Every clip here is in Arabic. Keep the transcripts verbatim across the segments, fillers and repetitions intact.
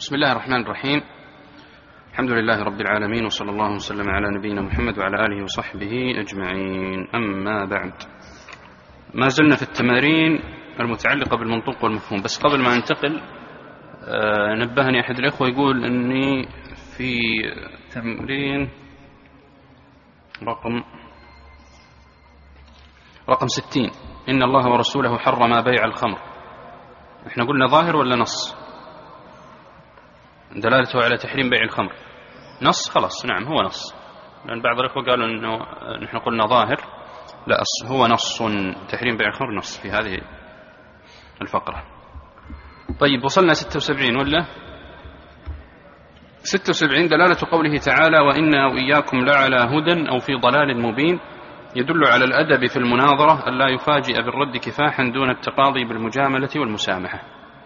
بسم الله الرحمن الرحيم. الحمد لله رب العالمين، وصلى الله وسلم على نبينا محمد وعلى آله وصحبه أجمعين. أما بعد، ما زلنا في التمارين المتعلقة بالمنطوق والمفهوم. بس قبل ما ننتقل آه نبهني أحد الإخوة يقول أني في تمرين رقم رقم ستين، إن الله ورسوله حرم بيع الخمر. احنا قلنا ظاهر ولا نص؟ دلالته على تحريم بيع الخمر نص. خلاص نعم هو نص، لأن بعض الأخوة قالوا أنه نحن قلنا ظاهر، لا هو نص، تحريم بيع الخمر نص في هذه الفقرة. طيب وصلنا ستة وسبعين ولا ستة وسبعين. دلالة قوله تعالى وإنا وإياكم لعلى هدى أو في ضلال مبين، يدل على الأدب في المناظرة ألا يفاجئ بالرد كفاحا دون التقاضي بالمجاملة والمسامحة.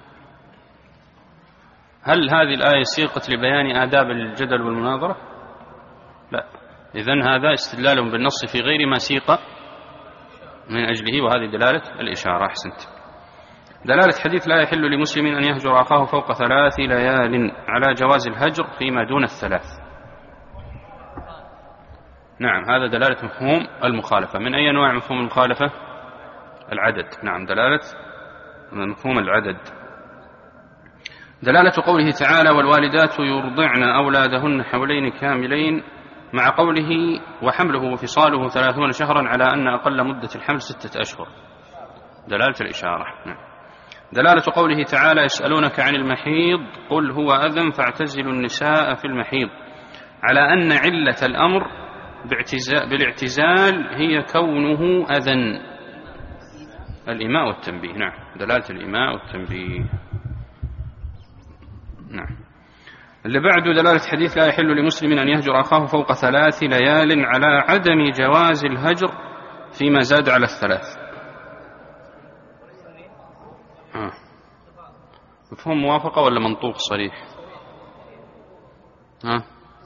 هل هذه الآية سيقة لبيان آداب الجدل والمناظرة؟ لا، إذن هذا استدلال بالنص في غير ما سيق من أجله، وهذه دلالة الإشارة. أحسنت. دلالة حديث لا يحل لمسلم أن يهجر أخاه فوق ثلاث ليال، على جواز الهجر فيما دون الثلاث. نعم هذا دلالة مفهوم المخالفة. من أي أنواع مفهوم المخالفة؟ العدد. نعم دلالة مفهوم العدد. دلالة قوله تعالى والوالدات يرضعن أولادهن حولين كاملين، مع قوله وحمله وفصاله ثلاثون شهرا، على أن أقل مدة الحمل ستة أشهر. دلالة الإشارة. نعم. دلالة قوله تعالى يسألونك عن المحيض قل هو أذى فاعتزلوا النساء في المحيض، على أن علة الأمر بالاعتزال هي كونه أذى. الإيماء والتنبيه. نعم دلالة الإيماء والتنبيه. نعم. اللي بعده دلالة حديث لا يحل لمسلم أن يهجر أخاه فوق ثلاث ليال، على عدم جواز الهجر فيما زاد على الثلاث. آه. مفهوم موافقة ولا منطوق صريح؟ ها؟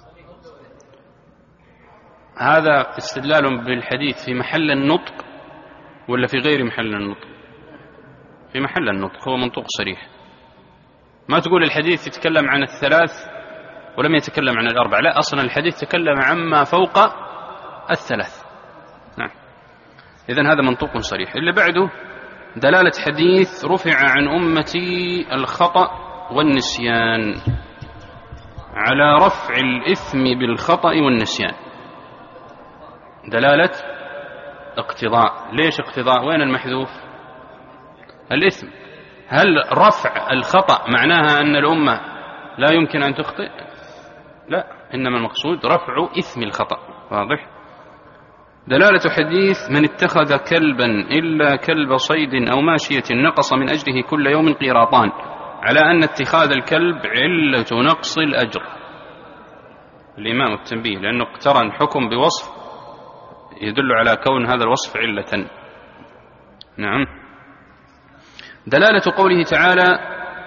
هذا استدلال بالحديث في محل النطق ولا في غير محل النطق؟ في محل النطق، هو منطوق صريح. ما تقول الحديث يتكلم عن الثلاث ولم يتكلم عن الأربع، لا، أصلا الحديث تكلم عما فوق الثلاث. نعم. إذن هذا منطوق صريح. اللي بعده دلالة حديث رفع عن أمتي الخطأ والنسيان، على رفع الإثم بالخطأ والنسيان. دلالة اقتضاء. ليش اقتضاء؟ وين المحذوف؟ الإثم. هل رفع الخطأ معناها أن الأمة لا يمكن أن تخطئ؟ لا، إنما المقصود رفع إثم الخطأ. واضح؟ دلالة حديث من اتخذ كلبا إلا كلب صيد أو ماشية نقص من أجله كل يوم قيراطان، على أن اتخاذ الكلب علة نقص الأجر. الإمام التنبيه، لأنه اقترن حكم بوصف يدل على كون هذا الوصف علة. نعم. دلالة قوله تعالى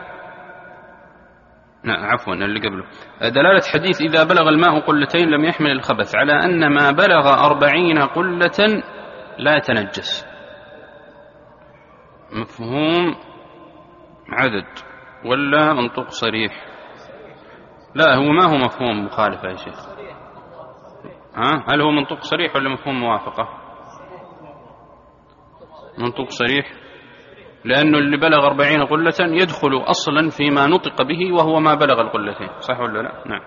نعم عفوا اللي قبله دلالة حديث إذا بلغ الماء قلتين لم يحمل الخبث، على أن ما بلغ أربعين قلة لا يتنجس. مفهوم عدد ولا منطوق صريح؟ لا، هو ما هو مفهوم مخالفة يا شيخ. ها؟ هل هو منطوق صريح ولا مفهوم موافقة؟ منطوق صريح، لأنه اللي بلغ أربعين قلة يدخل أصلا فيما نطق به وهو ما بلغ القلتين. صح ولا لا؟ نعم.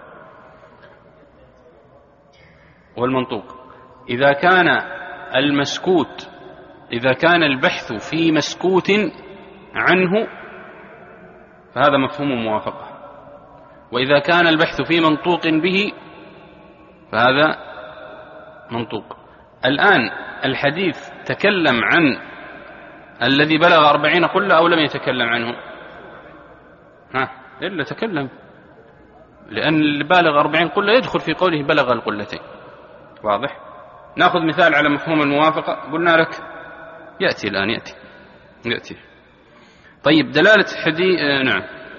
والمنطوق إذا كان المسكوت إذا كان البحث في مسكوت عنه فهذا مفهوم موافقة، وإذا كان البحث في منطوق به فهذا منطوق. الآن الحديث تكلم عن الذي بلغ أربعين قلة أو لم يتكلم عنه؟ ها إلا تكلم، لأن اللي بالغ أربعين قلة يدخل في قوله بلغ القلتين. واضح؟ نأخذ مثال على مفهوم الموافقة. قلنا لك يأتي الآن يأتي يأتي طيب دلالة حديث آه نعم.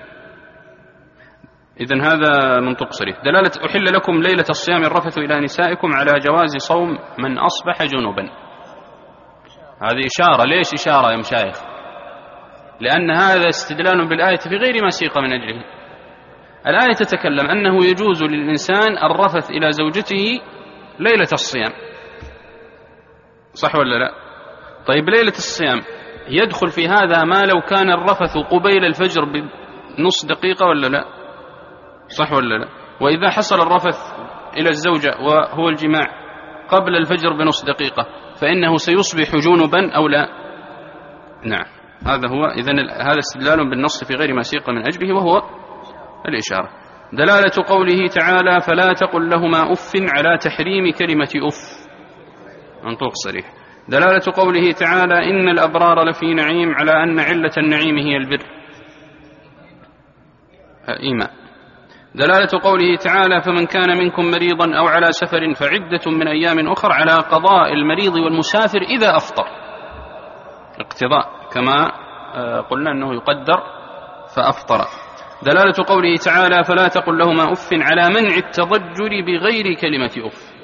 إذن هذا منطق صريح. دلالة أحل لكم ليلة الصيام الرفث إلى نسائكم، على جواز صوم من أصبح جنوبا. هذه إشارة. ليش إشارة يا مشايخ؟ لأن هذا استدلال بالآية في غير ما سيق من أجله. الآية تتكلم أنه يجوز للإنسان الرفث إلى زوجته ليلة الصيام، صح ولا لا؟ طيب ليلة الصيام يدخل في هذا ما لو كان الرفث قبيل الفجر بنص دقيقة ولا لا؟ صح ولا لا؟ وإذا حصل الرفث إلى الزوجة وهو الجماع قبل الفجر بنص دقيقة فإنه سيصبح جنبا أو لا؟ نعم، هذا هو. إذن هذا استدلال بالنص في غير ما سيق من أجله وهو الإشارة. دلالة قوله تعالى فلا تقل لهما أف على تحريم كلمة أف، منطوق صريح. دلالة قوله تعالى إن الأبرار لفي نعيم على أن علة النعيم هي البر، إيمان. دلالة قوله تعالى فمن كان منكم مريضا أو على سفر فعدة من أيام أخر على قضاء المريض والمسافر إذا أفطر، اقتضاء كما قلنا أنه يقدر فأفطر. دلالة قوله تعالى فلا تقل لهما أف على منع التضجر بغير كلمة أف،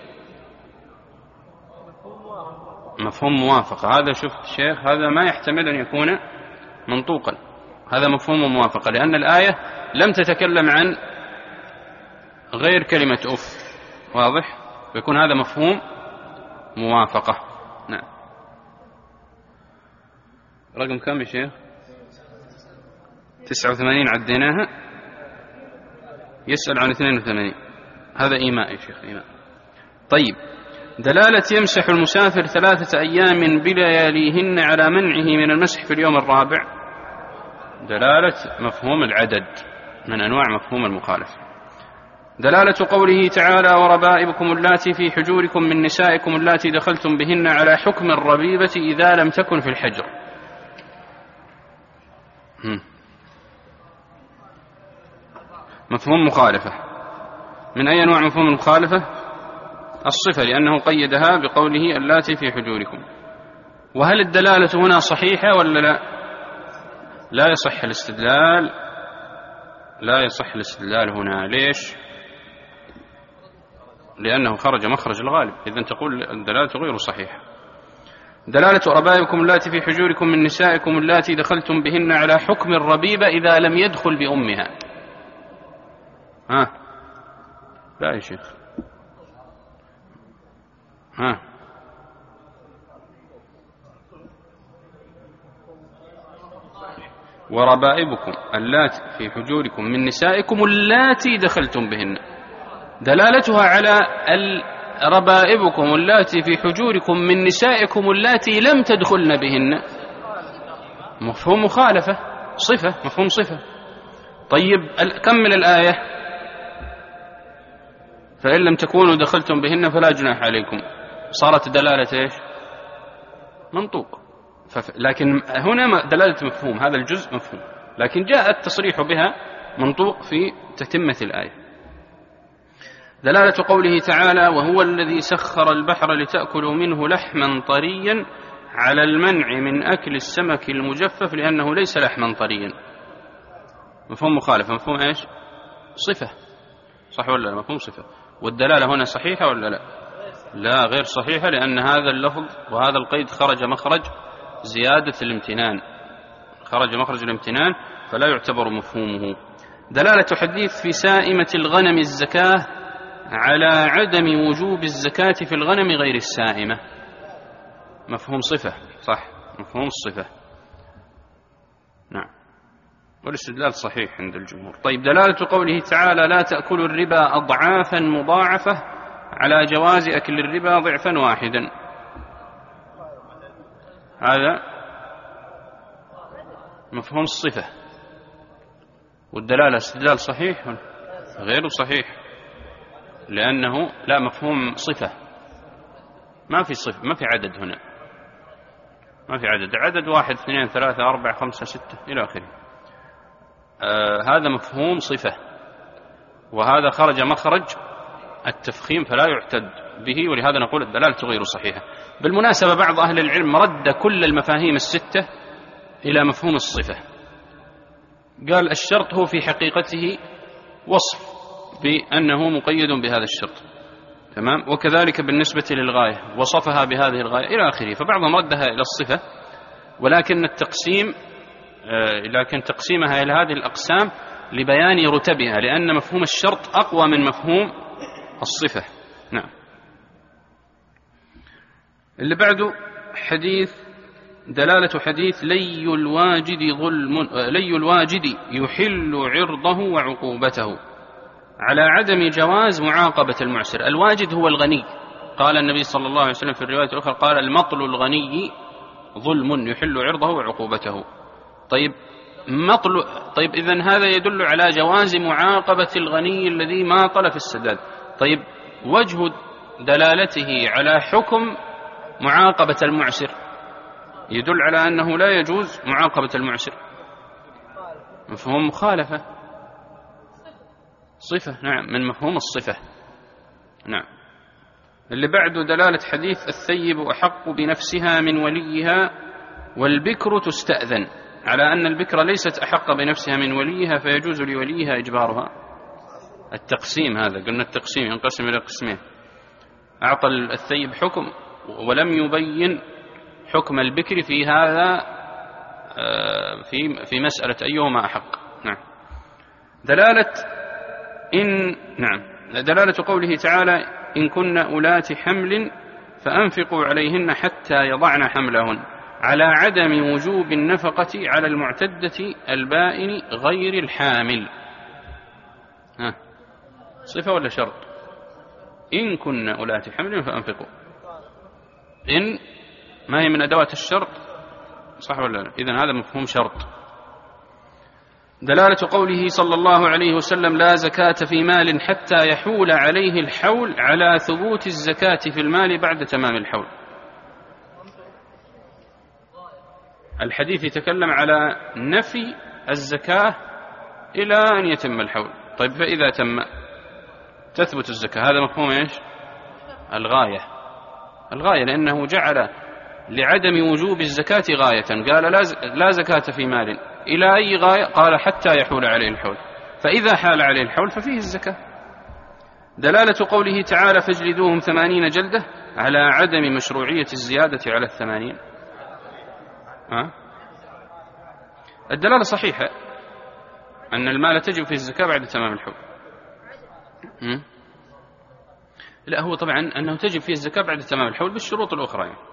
مفهوم موافقة. هذا شفت شيخ، هذا ما يحتمل أن يكون منطوقا، هذا مفهوم موافقة، لأن الآية لم تتكلم عن غير كلمة أف، واضح؟ ويكون هذا مفهوم موافقة. نعم. رقم كم يا شيخ؟ تسعة وثمانين عديناها. يسأل عن اثنين وثمانين، هذا إيماء يا شيخ، إيماء. طيب، دلالة يمسح المسافر ثلاثة أيام بلياليهن على منعه من المسح في اليوم الرابع، دلالة مفهوم العدد من أنواع مفهوم المخالفة. دلالة قوله تعالى وربائبكم اللاتي في حجوركم من نسائكم اللاتي دخلتم بهن على حكم الربيبة إذا لم تكن في الحجر، مفهوم مخالفة. من أي نوع مفهوم المخالفة؟ الصفة، لأنه قيدها بقوله اللاتي في حجوركم. وهل الدلالة هنا صحيحة ولا لا؟ لا يصح الاستدلال، لا يصح الاستدلال هنا. ليش؟ لأنه خرج مخرج الغالب، إذن تقول الدلالة غير صحيحة. دلالة ربائبكم اللاتي في حجوركم من نسائكم اللاتي دخلتم بهن على حكم الربيبة إذا لم يدخل بأمها. ها لا يا شيخ، ها وربائبكم اللاتي في حجوركم من نسائكم اللاتي دخلتم بهن، دلالتها على ربائبكم اللاتي في حجوركم من نسائكم اللاتي لم تدخلن بهن، مفهوم مخالفة، صفة، مفهوم صفة. طيب كمل الآية فإن لم تكونوا دخلتم بهن فلا جناح عليكم، صارت دلالة إيش؟ منطوق. لكن هنا دلالة مفهوم، هذا الجزء مفهوم، لكن جاء التصريح بها منطوق في تتمة الآية. دلالة قوله تعالى وهو الذي سخر البحر لتأكلوا منه لحما طريا على المنع من أكل السمك المجفف لأنه ليس لحما طريا، مفهوم مخالفة، مفهوم إيش؟ صفة، صح ولا لا؟ مفهوم صفة. والدلالة هنا صحيحة ولا لا؟ لا، غير صحيحة، لأن هذا اللفظ وهذا القيد خرج مخرج زيادة الامتنان، خرج مخرج الامتنان فلا يعتبر مفهومه. دلالة حديث في سائمة الغنم الزكاة على عدم وجوب الزكاة في الغنم غير السائمة، مفهوم صفة، صح، مفهوم الصفة. نعم، والاستدلال صحيح عند الجمهور. طيب، دلالة قوله تعالى لا تأكلوا الربا أضعافا مضاعفة على جواز أكل الربا ضعفا واحدا، هذا مفهوم الصفة. والدلالة استدلال صحيح غير صحيح، لأنه لا، مفهوم صفة، ما في صفة، ما في عدد هنا، ما في عدد، عدد واحد اثنين ثلاثة أربعة خمسة ستة إلى آخره. آه هذا مفهوم صفة، وهذا خرج مخرج التفخيم فلا يعتد به، ولهذا نقول الدلالة غير صحيحة. بالمناسبة بعض أهل العلم رد كل المفاهيم الستة إلى مفهوم الصفة، قال الشرط هو في حقيقته وصف بأنه مقيد بهذا الشرط، تمام، وكذلك بالنسبة للغاية وصفها بهذه الغاية إلى آخره. فبعضهم ردها إلى الصفة، ولكن التقسيم آه لكن تقسيمها إلى هذه الأقسام لبيان رتبها، لأن مفهوم الشرط أقوى من مفهوم الصفة. نعم. اللي بعده حديث دلالة حديث لي الواجد ظلم لي الواجد يحل عرضه وعقوبته على عدم جواز معاقبة المعسر. الواجد هو الغني، قال النبي صلى الله عليه وسلم في الرواية الأخرى قال المطل الغني ظلم يحل عرضه وعقوبته. طيب مطل طيب إذن هذا يدل على جواز معاقبة الغني الذي ما طلب في السداد. طيب وجه دلالته على حكم معاقبة المعسر يدل على أنه لا يجوز معاقبة المعسر. مفهوم مخالفة صفة. نعم، من مفهوم الصفة. نعم. اللي بعده دلالة حديث الثيب أحق بنفسها من وليها والبكر تستأذن، على أن البكر ليست أحق بنفسها من وليها فيجوز لوليها إجبارها. التقسيم هذا قلنا التقسيم ينقسم إلى قسمين، أعطى الثيب حكم ولم يبين حكم البكر في هذا في في مسألة أيهما أحق. نعم. دلالة إن نعم دلالة قوله تعالى إن كن أولات حمل فأنفقوا عليهن حتى يضعن حملهن على عدم وجوب النفقة على المعتدة البائن غير الحامل. ها صفة ولا شرط؟ إن كن أولات حمل فأنفقوا، إن ما هي من أدوات الشرط، صح ولا لا؟ إذن هذا مفهوم شرط. دلالة قوله صلى الله عليه وسلم لا زكاة في مال حتى يحول عليه الحول على ثبوت الزكاة في المال بعد تمام الحول. الحديث يتكلم على نفي الزكاة إلى أن يتم الحول. طيب فإذا تم تثبت الزكاة، هذا مفهوم إيش؟ الغاية. الغاية لأنه جعل لعدم وجوب الزكاة غاية، قال لا زكاة في مال إلى أي غاية؟ قال حتى يحول عليه الحول، فإذا حال عليه الحول ففيه الزكاة. دلالة قوله تعالى فاجلدوهم ثمانين جلدة على عدم مشروعية الزيادة على الثمانين. ها؟ الدلالة صحيحة أن المال تجب فيه الزكاة بعد تمام الحول. م? لا، هو طبعا أنه تجب فيه الزكاة بعد تمام الحول بالشروط الأخرى يعني.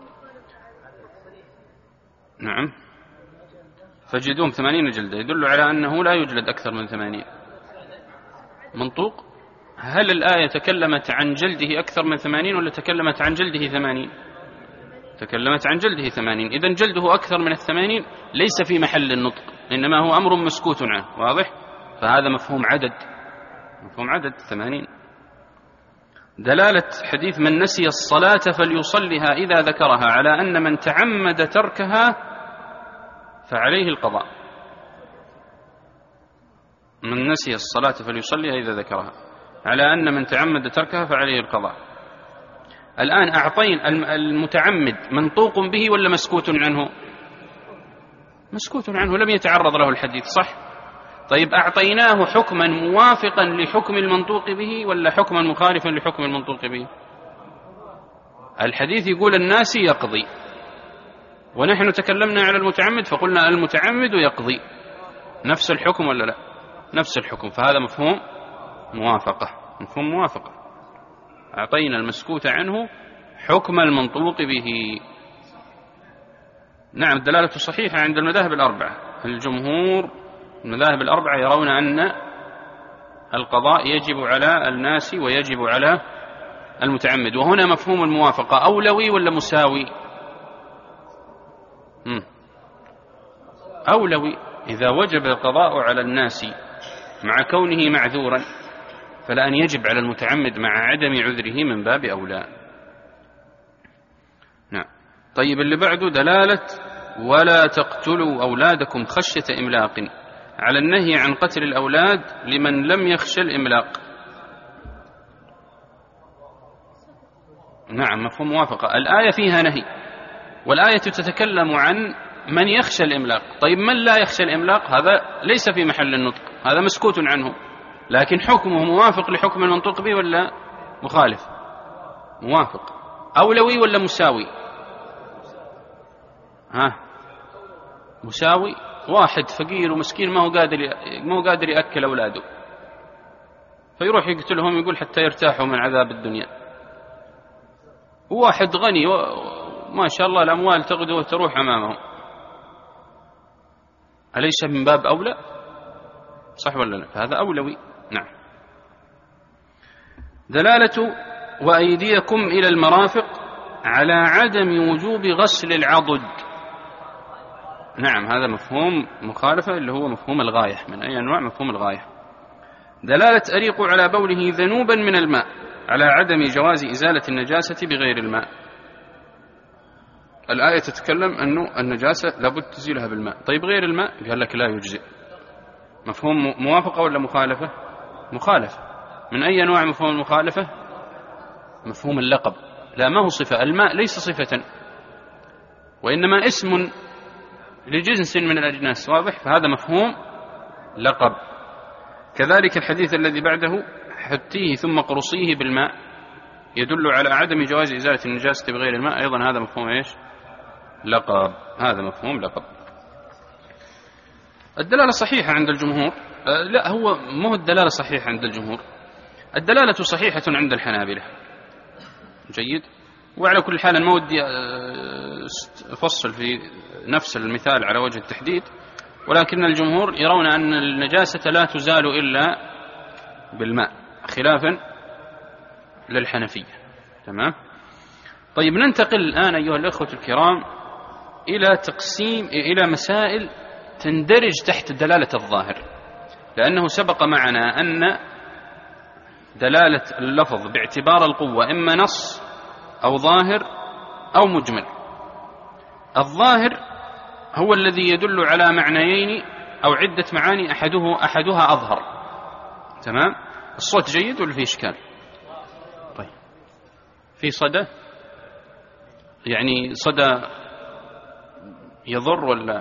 نعم. فجلدوهم ثمانين جلدة يدل على أنه لا يجلد أكثر من ثمانين. منطوق. هل الآية تكلمت عن جلده أكثر من ثمانين ولا تكلمت عن جلده ثمانين؟ تكلمت عن جلده ثمانين. إذن جلده أكثر من الثمانين ليس في محل النطق، إنما هو أمر مسكوت عنه. واضح؟ فهذا مفهوم عدد، مفهوم عدد ثمانين. دلالة حديث من نسي الصلاة فليصلها إذا ذكرها على أن من تعمد تركها فعليه القضاء. من نسي الصلاة فليصليها إذا ذكرها على أن من تعمد تركها فعليه القضاء. الآن أعطين المتعمد منطوق به ولا مسكوت عنه؟ مسكوت عنه، لم يتعرض له الحديث، صح؟ طيب أعطيناه حكما موافقا لحكم المنطوق به ولا حكما مخالفا لحكم المنطوق به؟ الحديث يقول الناس يقضي، ونحن تكلمنا على المتعمد فقلنا المتعمد يقضي. نفس الحكم ولا لا؟ نفس الحكم، فهذا مفهوم موافقة. مفهوم موافقة. أعطينا المسكوت عنه حكم المنطوق به. نعم. الدلالة صحيحة عند المذاهب الأربعة. الجمهور المذاهب الأربعة يرون أن القضاء يجب على الناس ويجب على المتعمد. وهنا مفهوم الموافقة أولوي ولا مساوي؟ مم. أولوي. إذا وجب القضاء على الناس مع كونه معذورا فلأن يجب على المتعمد مع عدم عذره من باب أولى. نعم. طيب اللي بعده دلالة ولا تقتلوا أولادكم خشية إملاق على النهي عن قتل الأولاد لمن لم يخشى الإملاق. نعم، مفهوم موافقة. الآية فيها نهي، والآية تتكلم عن من يخشى الإملاق. طيب من لا يخشى الإملاق هذا ليس في محل النطق، هذا مسكوت عنه، لكن حكمه موافق لحكم المنطوق به ولا مخالف؟ موافق. أولوي ولا مساوي؟ ها مساوي. واحد فقير ومسكين ما هو قادر ما هو قادر يأكل أولاده، فيروح يقتلهم يقول حتى يرتاحوا من عذاب الدنيا. وواحد غني ما شاء الله الأموال تغدو وتروح أمامهم، أليس من باب أولى؟ صح ولا لا؟ فهذا أولوي. نعم. دلالة وأيديكم إلى المرافق على عدم وجوب غسل العضد. نعم، هذا مفهوم مخالفة اللي هو مفهوم الغاية. من أي أنواع مفهوم الغاية؟ دلالة أريق على بوله ذنوبا من الماء على عدم جواز إزالة النجاسة بغير الماء. الآية تتكلم أنه النجاسة لابد تزيلها بالماء، طيب غير الماء قال لك لا يجزئ. مفهوم موافقة ولا مخالفة؟ مخالفة. من أي أنواع مفهوم المخالفة؟ مفهوم اللقب. لا، ما هو صفة، الماء ليس صفة وإنما اسم لجنس من الأجناس، واضح؟ فهذا مفهوم لقب. كذلك الحديث الذي بعده حتيه ثم قرصيه بالماء يدل على عدم جواز إزالة النجاسة بغير الماء، أيضا هذا مفهوم إيش؟ لقب. هذا مفهوم لقب. الدلالة صحيحة عند الجمهور. أه لا، هو مو الدلالة صحيحة عند الجمهور، الدلالة صحيحة عند الحنابلة. جيد. وعلى كل حال ما ودي أفصل في نفس المثال على وجه التحديد، ولكن الجمهور يرون أن النجاسة لا تزال إلا بالماء خلافا للحنفية. تمام. طيب ننتقل الآن أيها الأخوة الكرام إلى تقسيم إلى مسائل تندرج تحت دلالة الظاهر، لأنه سبق معنا أن دلالة اللفظ باعتبار القوة إما نص أو ظاهر أو مجمل. الظاهر هو الذي يدل على معنيين أو عدة معاني أحده أحدها أظهر. تمام. الصوت جيد ولا في إشكال؟ طيب في صدى، يعني صدى يضر ولا؟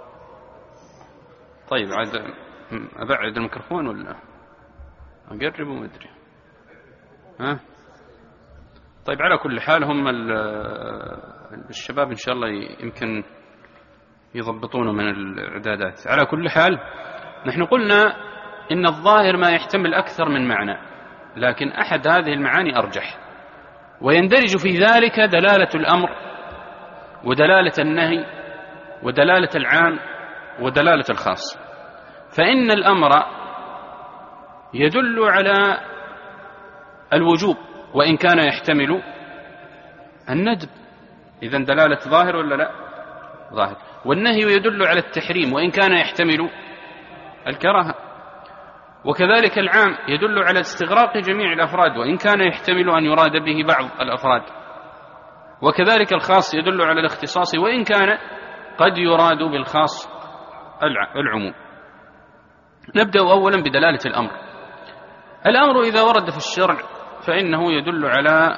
طيب عاد أبعد الميكروفون ولا أقرب وما أدري. ها؟ طيب على كل حال هم الشباب إن شاء الله يمكن يضبطونه من الإعدادات. على كل حال نحن قلنا إن الظاهر ما يحتمل أكثر من معنى، لكن أحد هذه المعاني أرجح، ويندرج في ذلك دلالة الأمر ودلالة النهي ودلالة العام ودلالة الخاص. فإن الأمر يدل على الوجوب وإن كان يحتمل الندب، إذن دلالة ظاهر ولا لا؟ ظاهر. والنهي يدل على التحريم وإن كان يحتمل الكراهة. وكذلك العام يدل على استغراق جميع الأفراد وإن كان يحتمل أن يراد به بعض الأفراد. وكذلك الخاص يدل على الاختصاص وإن كان قد يراد بالخاص العموم. نبدأ أولا بدلالة الأمر. الأمر إذا ورد في الشرع فإنه يدل على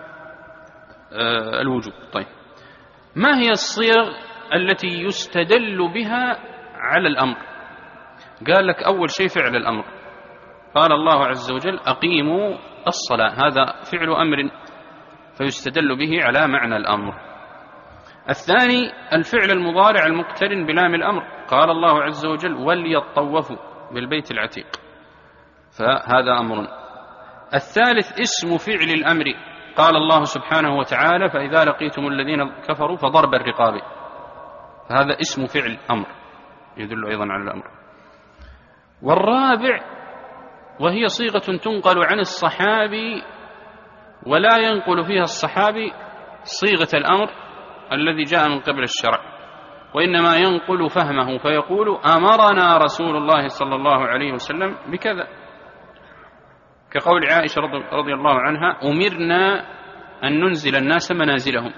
الوجوب. طيب ما هي الصيغ التي يستدل بها على الأمر؟ قال لك أول شيء فعل الأمر. قال الله عز وجل أقيموا الصلاة، هذا فعل أمر فيستدل به على معنى الأمر. الثاني الفعل المضارع المقترن بلام الأمر. قال الله عز وجل وليطوفوا بالبيت العتيق، فهذا أمر. الثالث اسم فعل الأمر. قال الله سبحانه وتعالى فإذا لقيتم الذين كفروا فضرب الرقاب، فهذا اسم فعل أمر يدل أيضا على الأمر. والرابع وهي صيغة تنقل عن الصحابي ولا ينقل فيها الصحابي صيغة الأمر الذي جاء من قبل الشرع، وإنما ينقل فهمه فيقول أمرنا رسول الله صلى الله عليه وسلم بكذا، كقول عائشة رضي الله عنها أمرنا أن ننزل الناس منازلهم،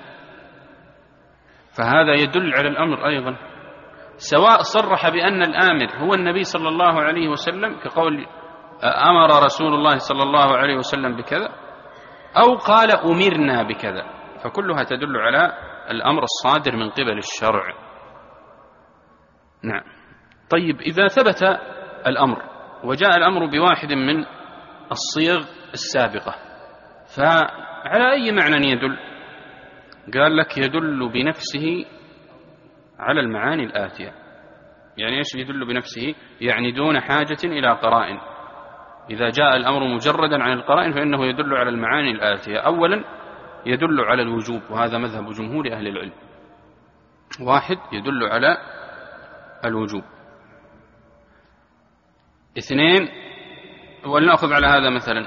فهذا يدل على الأمر أيضا، سواء صرح بأن الآمر هو النبي صلى الله عليه وسلم كقول أمر رسول الله صلى الله عليه وسلم بكذا، أو قال أمرنا بكذا، فكلها تدل على الأمر الصادر من قبل الشرع. نعم. طيب إذا ثبت الأمر وجاء الأمر بواحد من الصيغ السابقة فعلى أي معنى يدل؟ قال لك يدل بنفسه على المعاني الآتية. يعني إيش يدل بنفسه؟ يعني دون حاجة إلى قرائن. إذا جاء الأمر مجردا عن القرائن فإنه يدل على المعاني الآتية. أولا يدل على الوجوب، وهذا مذهب جمهور أهل العلم. واحد يدل على الوجوب. اثنين، ولنأخذ على هذا مثلا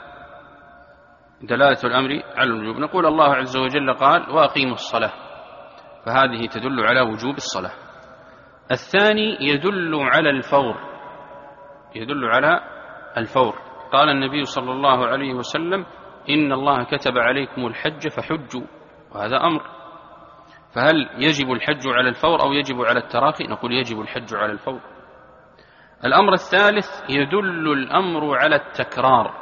دلالة الأمر على الوجوب، نقول الله عز وجل قال وأقيموا الصلاة، فهذه تدل على وجوب الصلاة. الثاني يدل على الفور، يدل على الفور. قال النبي صلى الله عليه وسلم إن الله كتب عليكم الحج فحجوا، وهذا أمر. فهل يجب الحج على الفور أو يجب على التراخي؟ نقول يجب الحج على الفور. الأمر الثالث يدل الأمر على التكرار،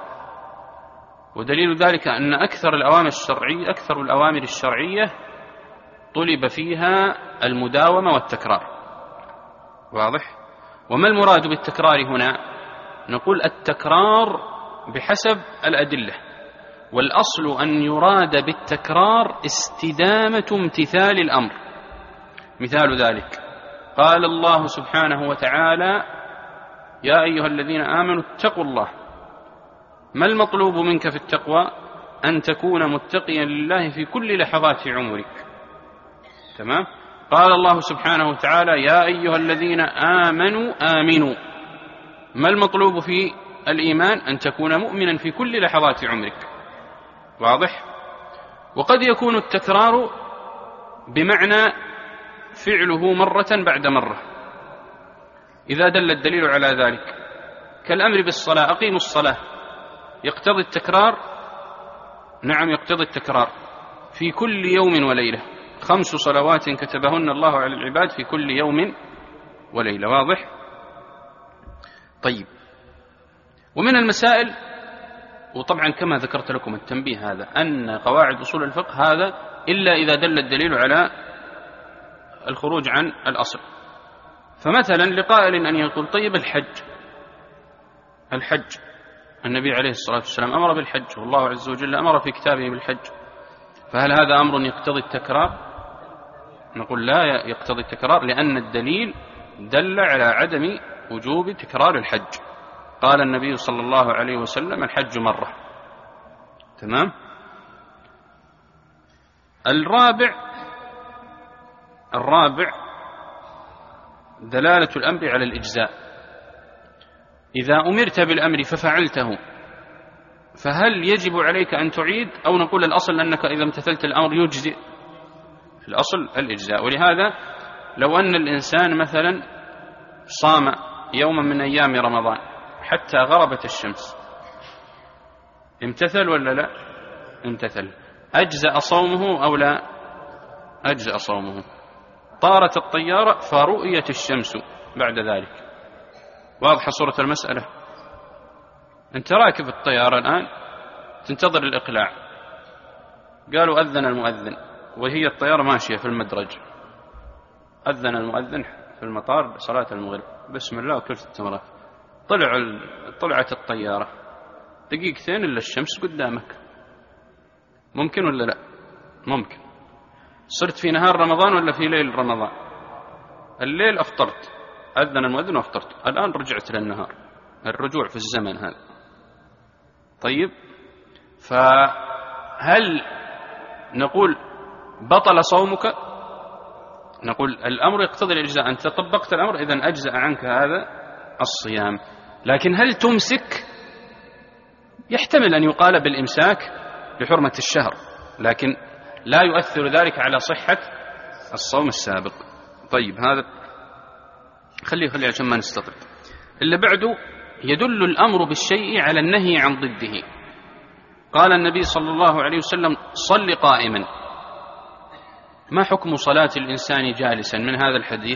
ودليل ذلك أن أكثر الأوامر الشرعية أكثر الأوامر الشرعية طلب فيها المداومة والتكرار. واضح؟ وما المراد بالتكرار هنا؟ نقول التكرار بحسب الأدلة، والأصل أن يراد بالتكرار استدامة امتثال الأمر. مثال ذلك قال الله سبحانه وتعالى يا أيها الذين آمنوا اتقوا الله. ما المطلوب منك في التقوى؟ أن تكون متقيا لله في كل لحظات عمرك. تمام؟ قال الله سبحانه وتعالى يا أيها الذين آمنوا آمنوا. ما المطلوب في الإيمان؟ أن تكون مؤمنا في كل لحظات عمرك. واضح؟ وقد يكون التكرار بمعنى فعله مرة بعد مرة إذا دل الدليل على ذلك، كالأمر بالصلاة أقيموا الصلاة، يقتضي التكرار؟ نعم يقتضي التكرار في كل يوم وليلة، خمس صلوات كتبهن الله على العباد في كل يوم وليلة. واضح؟ طيب، ومن المسائل، وطبعا كما ذكرت لكم التنبيه هذا أن قواعد أصول الفقه هذا إلا إذا دل الدليل على الخروج عن الأصل. فمثلا لقائل أن يقول طيب الحج الحج النبي عليه الصلاة والسلام أمر بالحج، والله عز وجل أمر في كتابه بالحج، فهل هذا أمر يقتضي التكرار؟ نقول لا يقتضي التكرار، لأن الدليل دل على عدم وجوب تكرار الحج. قال النبي صلى الله عليه وسلم الحج مرة. تمام؟ الرابع الرابع دلالة الأمر على الإجزاء. إذا أمرت بالأمر ففعلته فهل يجب عليك أن تعيد، أو نقول الأصل أنك إذا امتثلت الأمر يجزئ؟ في الأصل الإجزاء. ولهذا لو أن الإنسان مثلا صام يوما من أيام رمضان حتى غربت الشمس، امتثل ولا لا؟ امتثل. أجزأ صومه أو لا؟ أجزأ صومه. طارت الطيارة فرؤيت الشمس بعد ذلك. واضحة صورة المسألة؟ أنت راكب الطيارة الآن تنتظر الإقلاع، قالوا أذن المؤذن وهي الطيارة ماشية في المدرج، أذن المؤذن في المطار بصلاة المغرب، بسم الله وكلت التمرات، طلع طلعت الطيارة دقيقتين إلا الشمس قدامك، ممكن ولا لا؟ ممكن. صرت في نهار رمضان ولا في ليل رمضان؟ الليل أفطرت، أذن المؤذن وأفطرت، الآن رجعت للنهار، الرجوع في الزمن هذا. طيب، فهل نقول بطل صومك؟ نقول الأمر يقتضي الإجزاء، أنت طبقت الأمر إذن أجزأ عنك هذا الصيام. لكن هل تمسك؟ يحتمل أن يقال بالإمساك لحرمة الشهر، لكن لا يؤثر ذلك على صحة الصوم السابق. طيب، هذا خليه خليه عشان ما نستطرد. اللي بعده يدل الأمر بالشيء على النهي عن ضده. قال النبي صلى الله عليه وسلم صل قائما. ما حكم صلاة الإنسان جالسا من هذا الحديث؟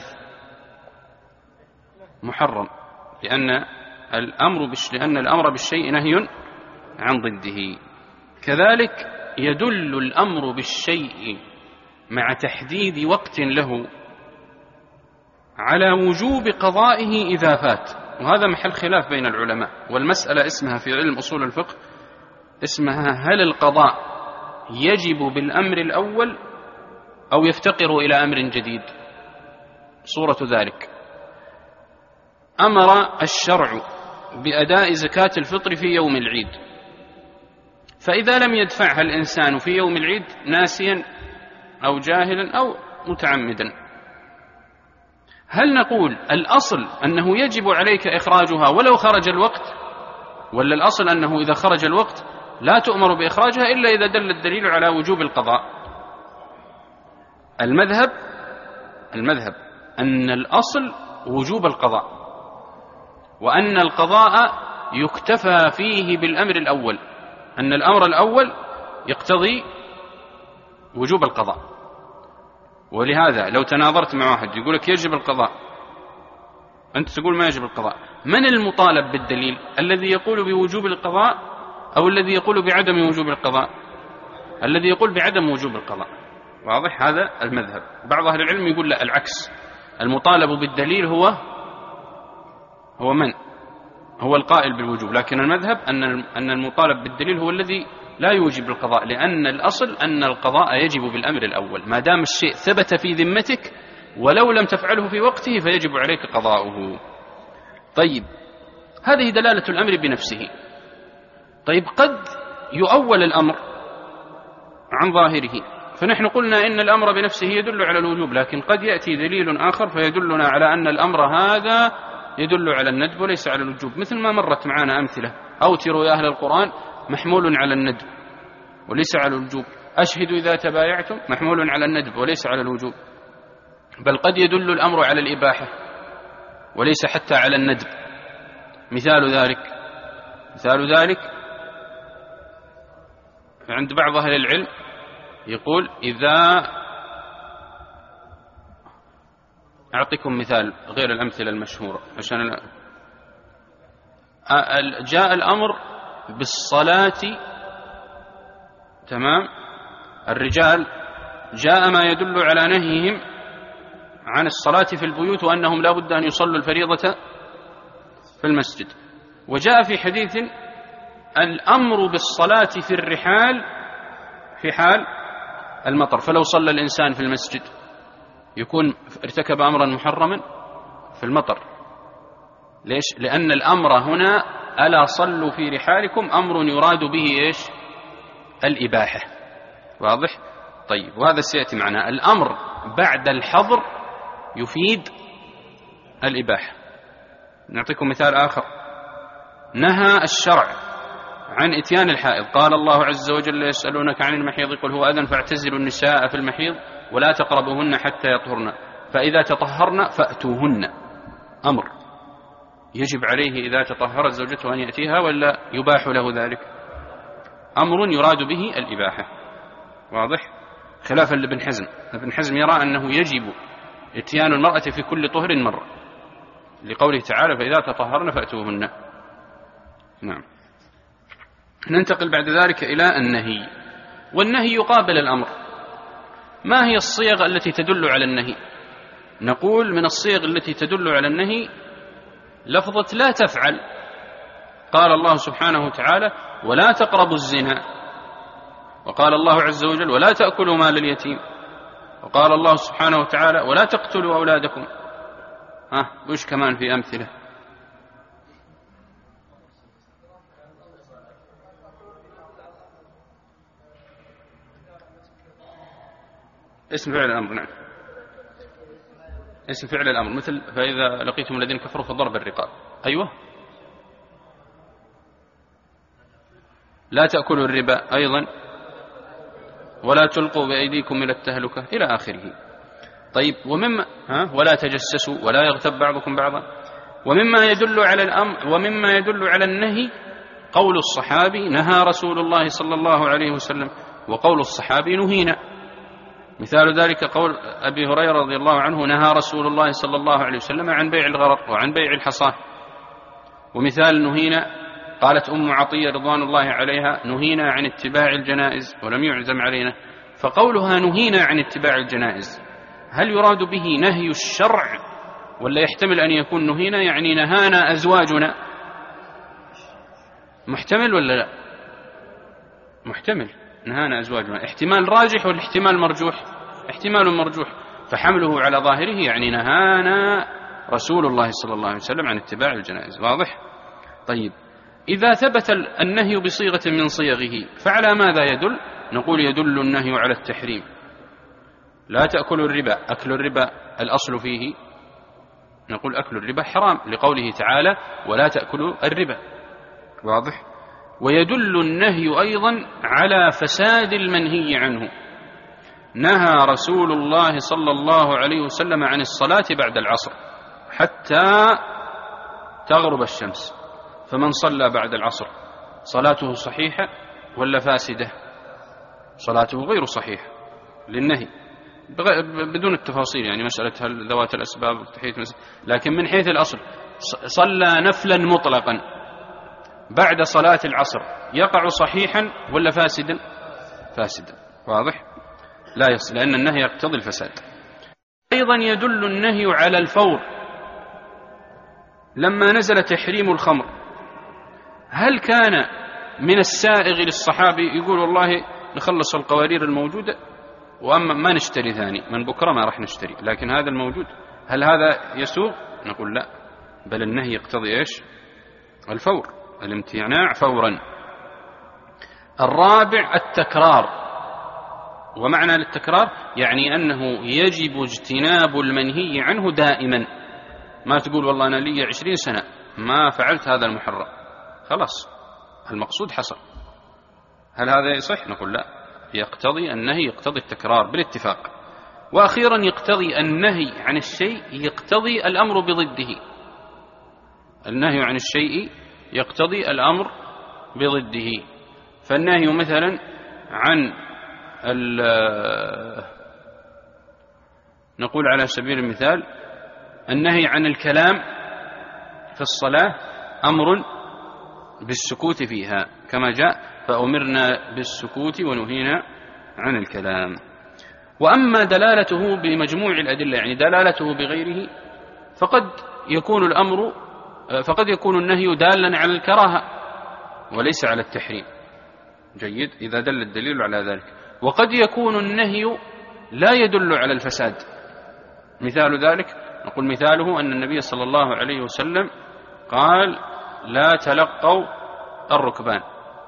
محرم، لأن الأمر بش... لأن الأمر بالشيء نهي عن ضده. كذلك يدل الأمر بالشيء مع تحديد وقت له على وجوب قضائه إذا فات، وهذا محل خلاف بين العلماء، والمسألة اسمها في علم أصول الفقه اسمها هل القضاء يجب بالأمر الأول أو يفتقر إلى أمر جديد؟ صورة ذلك أمر الشرع بأداء زكاة الفطر في يوم العيد، فإذا لم يدفعها الإنسان في يوم العيد ناسيا أو جاهلا أو متعمدا، هل نقول الأصل أنه يجب عليك إخراجها ولو خرج الوقت، ولا الأصل أنه إذا خرج الوقت لا تؤمر بإخراجها إلا إذا دل الدليل على وجوب القضاء؟ المذهب المذهب أن الأصل وجوب القضاء، وأن القضاء يكتفى فيه بالأمر الأول، أن الأمر الأول يقتضي وجوب القضاء. ولهذا لو تناظرت مع واحد يقولك يجب القضاء، أنت تقول ما يجب القضاء، من المطالب بالدليل؟ الذي يقول بوجوب القضاء أو الذي يقول بعدم وجوب القضاء؟ الذي يقول بعدم وجوب القضاء. واضح؟ هذا المذهب. بعض أهل العلم يقول لا، العكس، المطالب بالدليل هو هو من؟ هو القائل بالوجوب، لكن المذهب أن أن المطالب بالدليل هو الذي لا يوجب القضاء، لأن الأصل أن القضاء يجب بالأمر الأول، ما دام الشيء ثبت في ذمتك ولو لم تفعله في وقته فيجب عليك قضاؤه. طيب، هذه دلالة الأمر بنفسه. طيب، قد يؤول الأمر عن ظاهره، فنحن قلنا إن الأمر بنفسه يدل على الوجوب، لكن قد يأتي دليل آخر فيدلنا على أن الأمر هذا يدل على الندب وليس على الوجوب، مثل ما مرت معنا أمثلة: أوتروا يا أهل القرآن محمول على الندب وليس على الوجوب، أشهدوا إذا تبايعتم محمول على الندب وليس على الوجوب، بل قد يدل الأمر على الإباحة وليس حتى على الندب. مثال ذلك مثال ذلك عند بعض أهل العلم يقول: إذا أعطيكم مثال غير الأمثلة المشهورة عشان جاء الأمر بالصلاة، تمام، الرجال جاء ما يدل على نهيهم عن الصلاة في البيوت وأنهم لا بد أن يصلوا الفريضة في المسجد، وجاء في حديث الأمر بالصلاة في الرحال في حال المطر، فلو صلى الإنسان في المسجد يكون ارتكب أمرا محرما في المطر. ليش؟ لأن الأمر هنا ألا صلوا في رحالكم أمر يراد به إيش؟ الإباحة. واضح؟ طيب، وهذا سيأتي معنا. الأمر بعد الحظر يفيد الإباحة. نعطيكم مثال آخر: نهى الشرع عن إتيان الحائض، قال الله عز وجل: يسألونك عن المحيض قل هو أذى فاعتزلوا النساء في المحيض ولا تقربوهن حتى يطهرن فإذا تطهرن فأتوهن. أمر يجب عليه إذا تطهرت زوجته أن يأتيها ولا يباح له ذلك؟ أمر يراد به الإباحة. واضح؟ خلافا لابن حزم. ابن حزم يرى أنه يجب إتيان المرأة في كل طهر مرة، لقوله تعالى: فإذا تطهرن فأتوهن. نعم. ننتقل بعد ذلك إلى النهي، والنهي يقابل الأمر. ما هي الصيغ التي تدل على النهي؟ نقول من الصيغ التي تدل على النهي لفظة لا تفعل. قال الله سبحانه وتعالى: ولا تقربوا الزنا، وقال الله عز وجل: ولا تأكلوا مال اليتيم، وقال الله سبحانه وتعالى: ولا تقتلوا أولادكم. ها وش كمان في أمثلة؟ اسم فعل الأمر. نعم، اسم فعل الأمر، مثل فإذا لقيتم الذين كفروا فضرب الرقاب. أيوة. لا تأكلوا الربا أيضا، ولا تلقوا بأيديكم إلى التهلكة إلى آخره. طيب، ومما ها ولا تجسسوا ولا يغتب بعضكم بعضا. ومما يدل على الأمر ومما يدل على النهي قول الصحابي: نهى رسول الله صلى الله عليه وسلم، وقول الصحابي: نهينا. مثال ذلك قول أبي هريرة رضي الله عنه: نهى رسول الله صلى الله عليه وسلم عن بيع الغرر وعن بيع الحصاة. ومثال نهينا قالت أم عطية رضوان الله عليها: نهينا عن اتباع الجنائز ولم يعزم علينا. فقولها نهينا عن اتباع الجنائز هل يراد به نهي الشرع، ولا يحتمل أن يكون نهينا يعني نهانا أزواجنا؟ محتمل ولا لا؟ محتمل، نهانا أزواجنا. احتمال راجح والاحتمال مرجوح؟ احتمال مرجوح، فحمله على ظاهره يعني نهانا رسول الله صلى الله عليه وسلم عن اتباع الجنائز. واضح؟ طيب، إذا ثبت النهي بصيغة من صيغه فعلى ماذا يدل؟ نقول يدل النهي على التحريم. لا تأكلوا الربا، أكل الربا الأصل فيه نقول أكل الربا حرام لقوله تعالى ولا تأكلوا الربا. واضح؟ ويدل النهي أيضا على فساد المنهي عنه. نهى رسول الله صلى الله عليه وسلم عن الصلاة بعد العصر حتى تغرب الشمس، فمن صلى بعد العصر صلاته صحيحة ولا فاسدة؟ صلاته غير صحيحة للنهي بدون التفاصيل، يعني مسألة هل ذوات الأسباب وتحية مسألة. لكن من حيث الأصل صلى نفلا مطلقا بعد صلاة العصر يقع صحيحا ولا فاسدا؟ فاسدا. واضح؟ لا يصل، لأن النهي يقتضي الفساد. أيضا يدل النهي على الفور. لما نزل تحريم الخمر هل كان من السائغ للصحابي يقول والله نخلص القوارير الموجودة وأما ما نشتري ثاني، من بكرة ما راح نشتري، لكن هذا الموجود، هل هذا يسوغ؟ نقول لا، بل النهي يقتضي إيش؟ الفور، الامتناع فورا. الرابع التكرار. ومعنى التكرار يعني أنه يجب اجتناب المنهي عنه دائما، ما تقول والله أنا لي عشرين سنة ما فعلت هذا المحرم، خلاص المقصود حصل. هل هذا يصح؟ نقول لا، يقتضي النهي يقتضي التكرار بالاتفاق. وأخيرا يقتضي النهي عن الشيء يقتضي الأمر بضده. النهي عن الشيء يقتضي الأمر بضده. فالنهي مثلا عن نقول على سبيل المثال النهي عن الكلام في الصلاة أمر بالسكوت فيها كما جاء فأمرنا بالسكوت ونهينا عن الكلام. وأما دلالته بمجموع الأدلة يعني دلالته بغيره فقد يكون الأمر فقد يكون النهي دالا على الكراهة وليس على التحريم. جيد، إذا دل الدليل على ذلك. وقد يكون النهي لا يدل على الفساد. مثال ذلك نقول مثاله أن النبي صلى الله عليه وسلم قال لا تلقوا الركبان.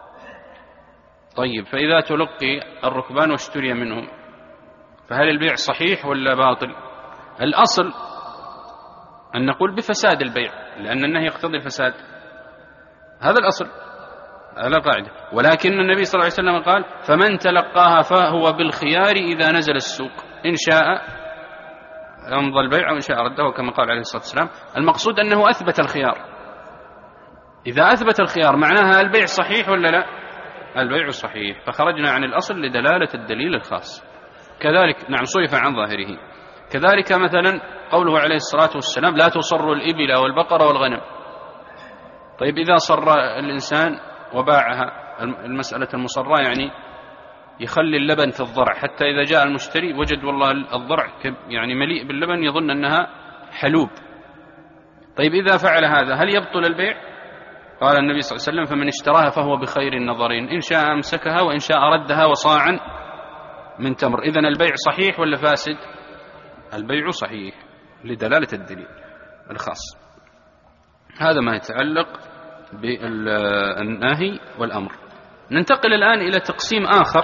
طيب، فإذا تلقي الركبان واشتري منهم فهل البيع صحيح ولا باطل؟ الأصل أن نقول بفساد البيع لأن النهي يقتضي الفساد، هذا الأصل، هذا قاعدة. ولكن النبي صلى الله عليه وسلم قال فمن تلقاها فهو بالخيار إذا نزل السوق، إن شاء أمضى البيع وإن شاء رده كما قال عليه الصلاة والسلام. المقصود أنه أثبت الخيار. إذا أثبت الخيار معناها البيع صحيح ولا لا؟ البيع صحيح، فخرجنا عن الأصل لدلالة الدليل الخاص. كذلك نعم صرف عن ظاهره. كذلك مثلا قوله عليه الصلاة والسلام لا تصر الإبل والبقر والغنم. طيب، إذا صر الإنسان وباعها، المسألة المصرة يعني يخلي اللبن في الضرع حتى إذا جاء المشتري وجد والله الضرع يعني مليء باللبن يظن أنها حلوب. طيب، إذا فعل هذا هل يبطل البيع؟ قال النبي صلى الله عليه وسلم فمن اشتراها فهو بخير النظرين، إن شاء أمسكها وإن شاء ردها وصاعا من تمر. إذن البيع صحيح ولا فاسد؟ البيع صحيح لدلالة الدليل الخاص. هذا ما يتعلق بالنهي والأمر. ننتقل الآن إلى تقسيم آخر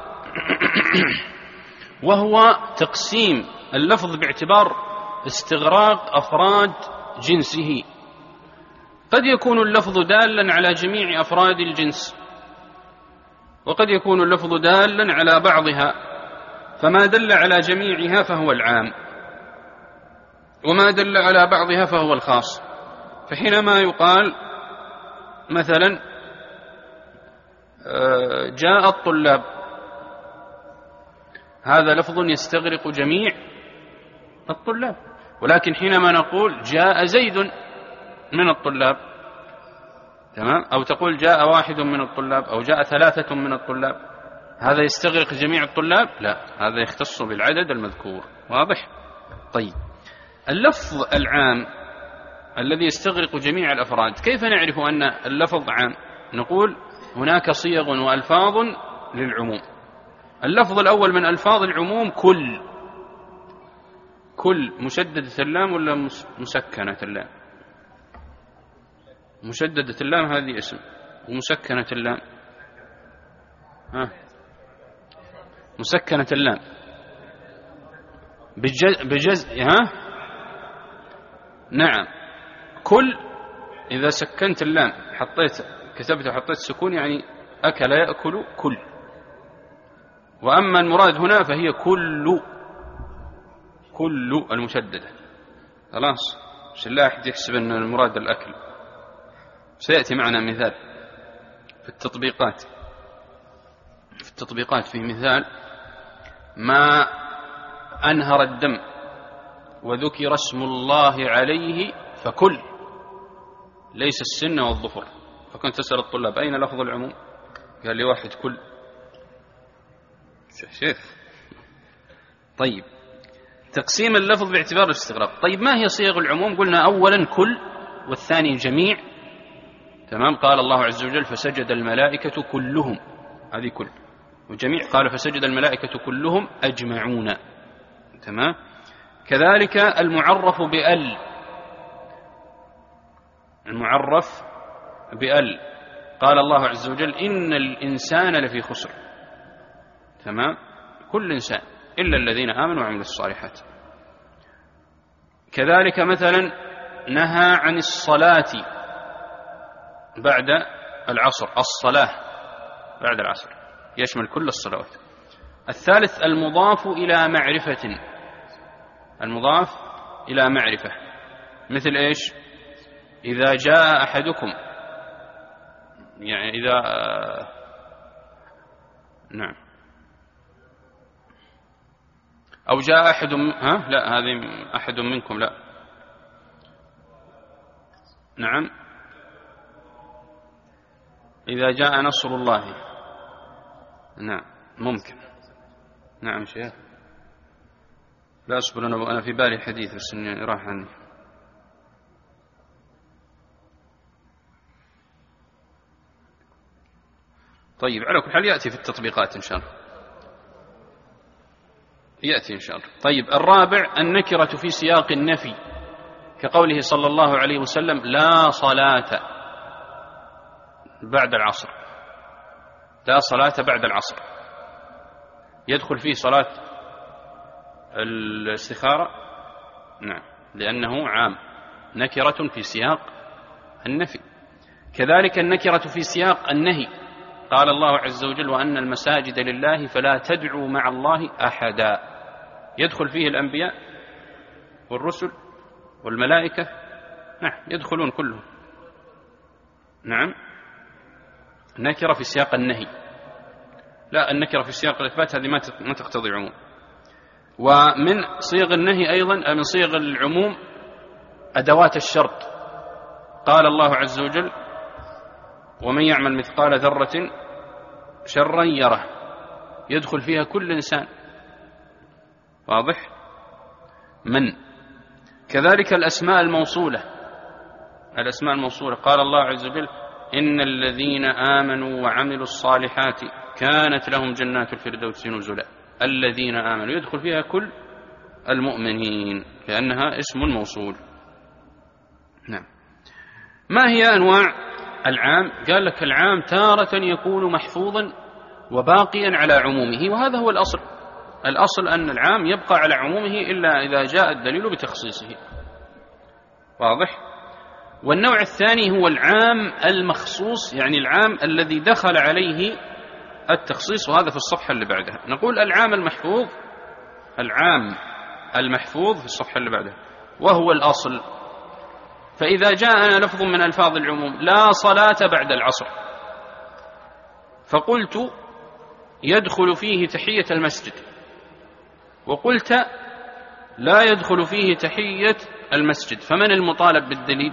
وهو تقسيم اللفظ باعتبار استغراق أفراد جنسه. قد يكون اللفظ دالا على جميع أفراد الجنس وقد يكون اللفظ دالا على بعضها، فما دل على جميعها فهو العام وما دل على بعضها فهو الخاص. فحينما يقال مثلا جاء الطلاب، هذا لفظ يستغرق جميع الطلاب. ولكن حينما نقول جاء زيد من الطلاب، تمام، أو تقول جاء واحد من الطلاب أو جاء ثلاثة من الطلاب، هذا يستغرق جميع الطلاب؟ لا، هذا يختص بالعدد المذكور. واضح؟ طيب، اللفظ العام الذي يستغرق جميع الأفراد كيف نعرف أن اللفظ عام؟ نقول هناك صيغ وألفاظ للعموم. اللفظ الأول من ألفاظ العموم كل، كل مشددة اللام ولا مسكنة اللام؟ مشددة اللام هذه اسم، ومسكنة اللام ها مسكنة اللام بجزء ها نعم. كل إذا سكنت اللام حطيت كتبت وحطيت سكون يعني أكل يأكل كل. وأما المراد هنا فهي كل كل المشددة. خلاص مش لا أحد يحسب أن المراد الأكل. سيأتي معنا مثال في التطبيقات في التطبيقات في مثال ما أنهر الدم وذكر اسم الله عليه فكل ليس السن والظفر. فكنت أسأل الطلاب أين لفظ العموم؟ قال لي واحد كل. شيخ طيب تقسيم اللفظ باعتبار الاستغراق. طيب ما هي صيغ العموم؟ قلنا أولا كل والثاني جميع. تمام. قال الله عز وجل فسجد الملائكة كلهم، هذه كل. وجميع قال فسجد الملائكة كلهم أجمعون. تمام. كذلك المعرف بأل، المعرف بأل قال الله عز وجل إن الإنسان لفي خسر. تمام. كل إنسان إلا الذين آمنوا وعملوا الصالحات. كذلك مثلا نهى عن الصلاة بعد العصر، الصلاة بعد العصر يشمل كل الصلوات. الثالث المضاف إلى معرفة، المضاف إلى معرفة مثل إيش؟ إذا جاء أحدكم، يعني إذا نعم أو جاء أحد ها لا هذه أحد منكم لا نعم إذا جاء نصر الله. نعم ممكن. نعم شيخ لا أصبر أنا أنا في بالي حديث بس إني راح عني. طيب على كل حال يأتي في التطبيقات إن شاء الله، يأتي إن شاء الله. طيب الرابع النكرة في سياق النفي كقوله صلى الله عليه وسلم لا صلاة بعد العصر، لا صلاة بعد العصر. يدخل فيه صلاة الاستخارة؟ نعم لأنه عام، نكرة في سياق النفي. كذلك النكرة في سياق النهي قال الله عز وجل وأن المساجد لله فلا تدعوا مع الله أحدا. يدخل فيه الأنبياء والرسل والملائكة، نعم يدخلون كلهم. نعم نكرة في سياق النهي، لا النكرة في سياق الإثبات هذه ما تقتضي عموم. ومن صيغ النهي أيضا من صيغ العموم أدوات الشرط. قال الله عز وجل ومن يعمل مثقال ذرة شرا يره، يدخل فيها كل إنسان. واضح؟ من كذلك الأسماء الموصولة، الأسماء الموصولة قال الله عز وجل إن الذين آمنوا وعملوا الصالحات كانت لهم جنات الفردوس نزلا. الذين آمنوا يدخل فيها كل المؤمنين لأنها اسم موصول. نعم. ما هي أنواع العام؟ قال لك العام تارة يكون محفوظا وباقيا على عمومه، وهذا هو الأصل. الأصل أن العام يبقى على عمومه إلا إذا جاء الدليل بتخصيصه. واضح؟ والنوع الثاني هو العام المخصوص، يعني العام الذي دخل عليه التخصيص، وهذا في الصفحة اللي بعدها. نقول العام المحفوظ، العام المحفوظ في الصفحة اللي بعدها وهو الأصل. فإذا جاءنا لفظ من ألفاظ العموم لا صلاة بعد العصر، فقلت يدخل فيه تحية المسجد، وقلت لا يدخل فيه تحية المسجد، فمن المطالب بالدليل؟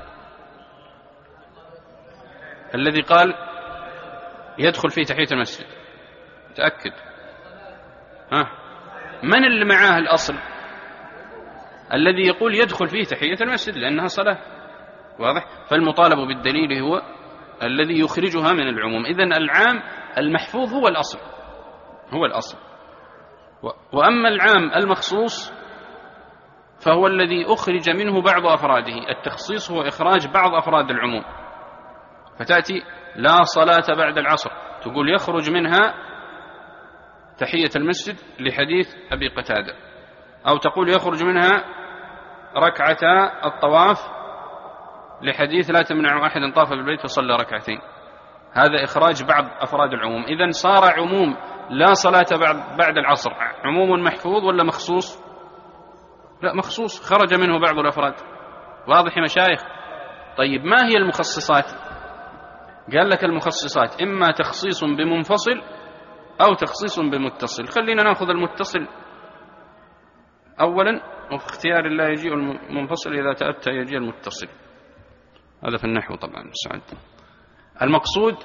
الذي قال يدخل فيه تحية المسجد. تأكد. ها من اللي معاه الأصل؟ الذي يقول يدخل فيه تحية المسجد لأنها صلاة. واضح؟ فالمطالب بالدليل هو الذي يخرجها من العموم. إذن العام المحفوظ هو الأصل، هو الأصل. وأما العام المخصوص فهو الذي أخرج منه بعض أفراده. التخصيص هو إخراج بعض أفراد العموم، فتأتي لا صلاة بعد العصر تقول يخرج منها تحية المسجد لحديث أبي قتادة، أو تقول يخرج منها ركعتا الطواف لحديث لا تمنع أحد طاف بالبيت وصلى ركعتين. هذا إخراج بعض أفراد العموم. إذن صار عموم لا صلاة بعد العصر عموم محفوظ ولا مخصوص؟ لا، مخصوص، خرج منه بعض الأفراد. واضح يا مشايخ؟ طيب ما هي المخصصات؟ قال لك المخصصات إما تخصيص بمنفصل أو تخصيص بمتصل. خلينا نأخذ المتصل أولا، وفي اختيار الله يجيء المنفصل إذا تأتى يجيء المتصل. هذا في النحو طبعا سعد. المقصود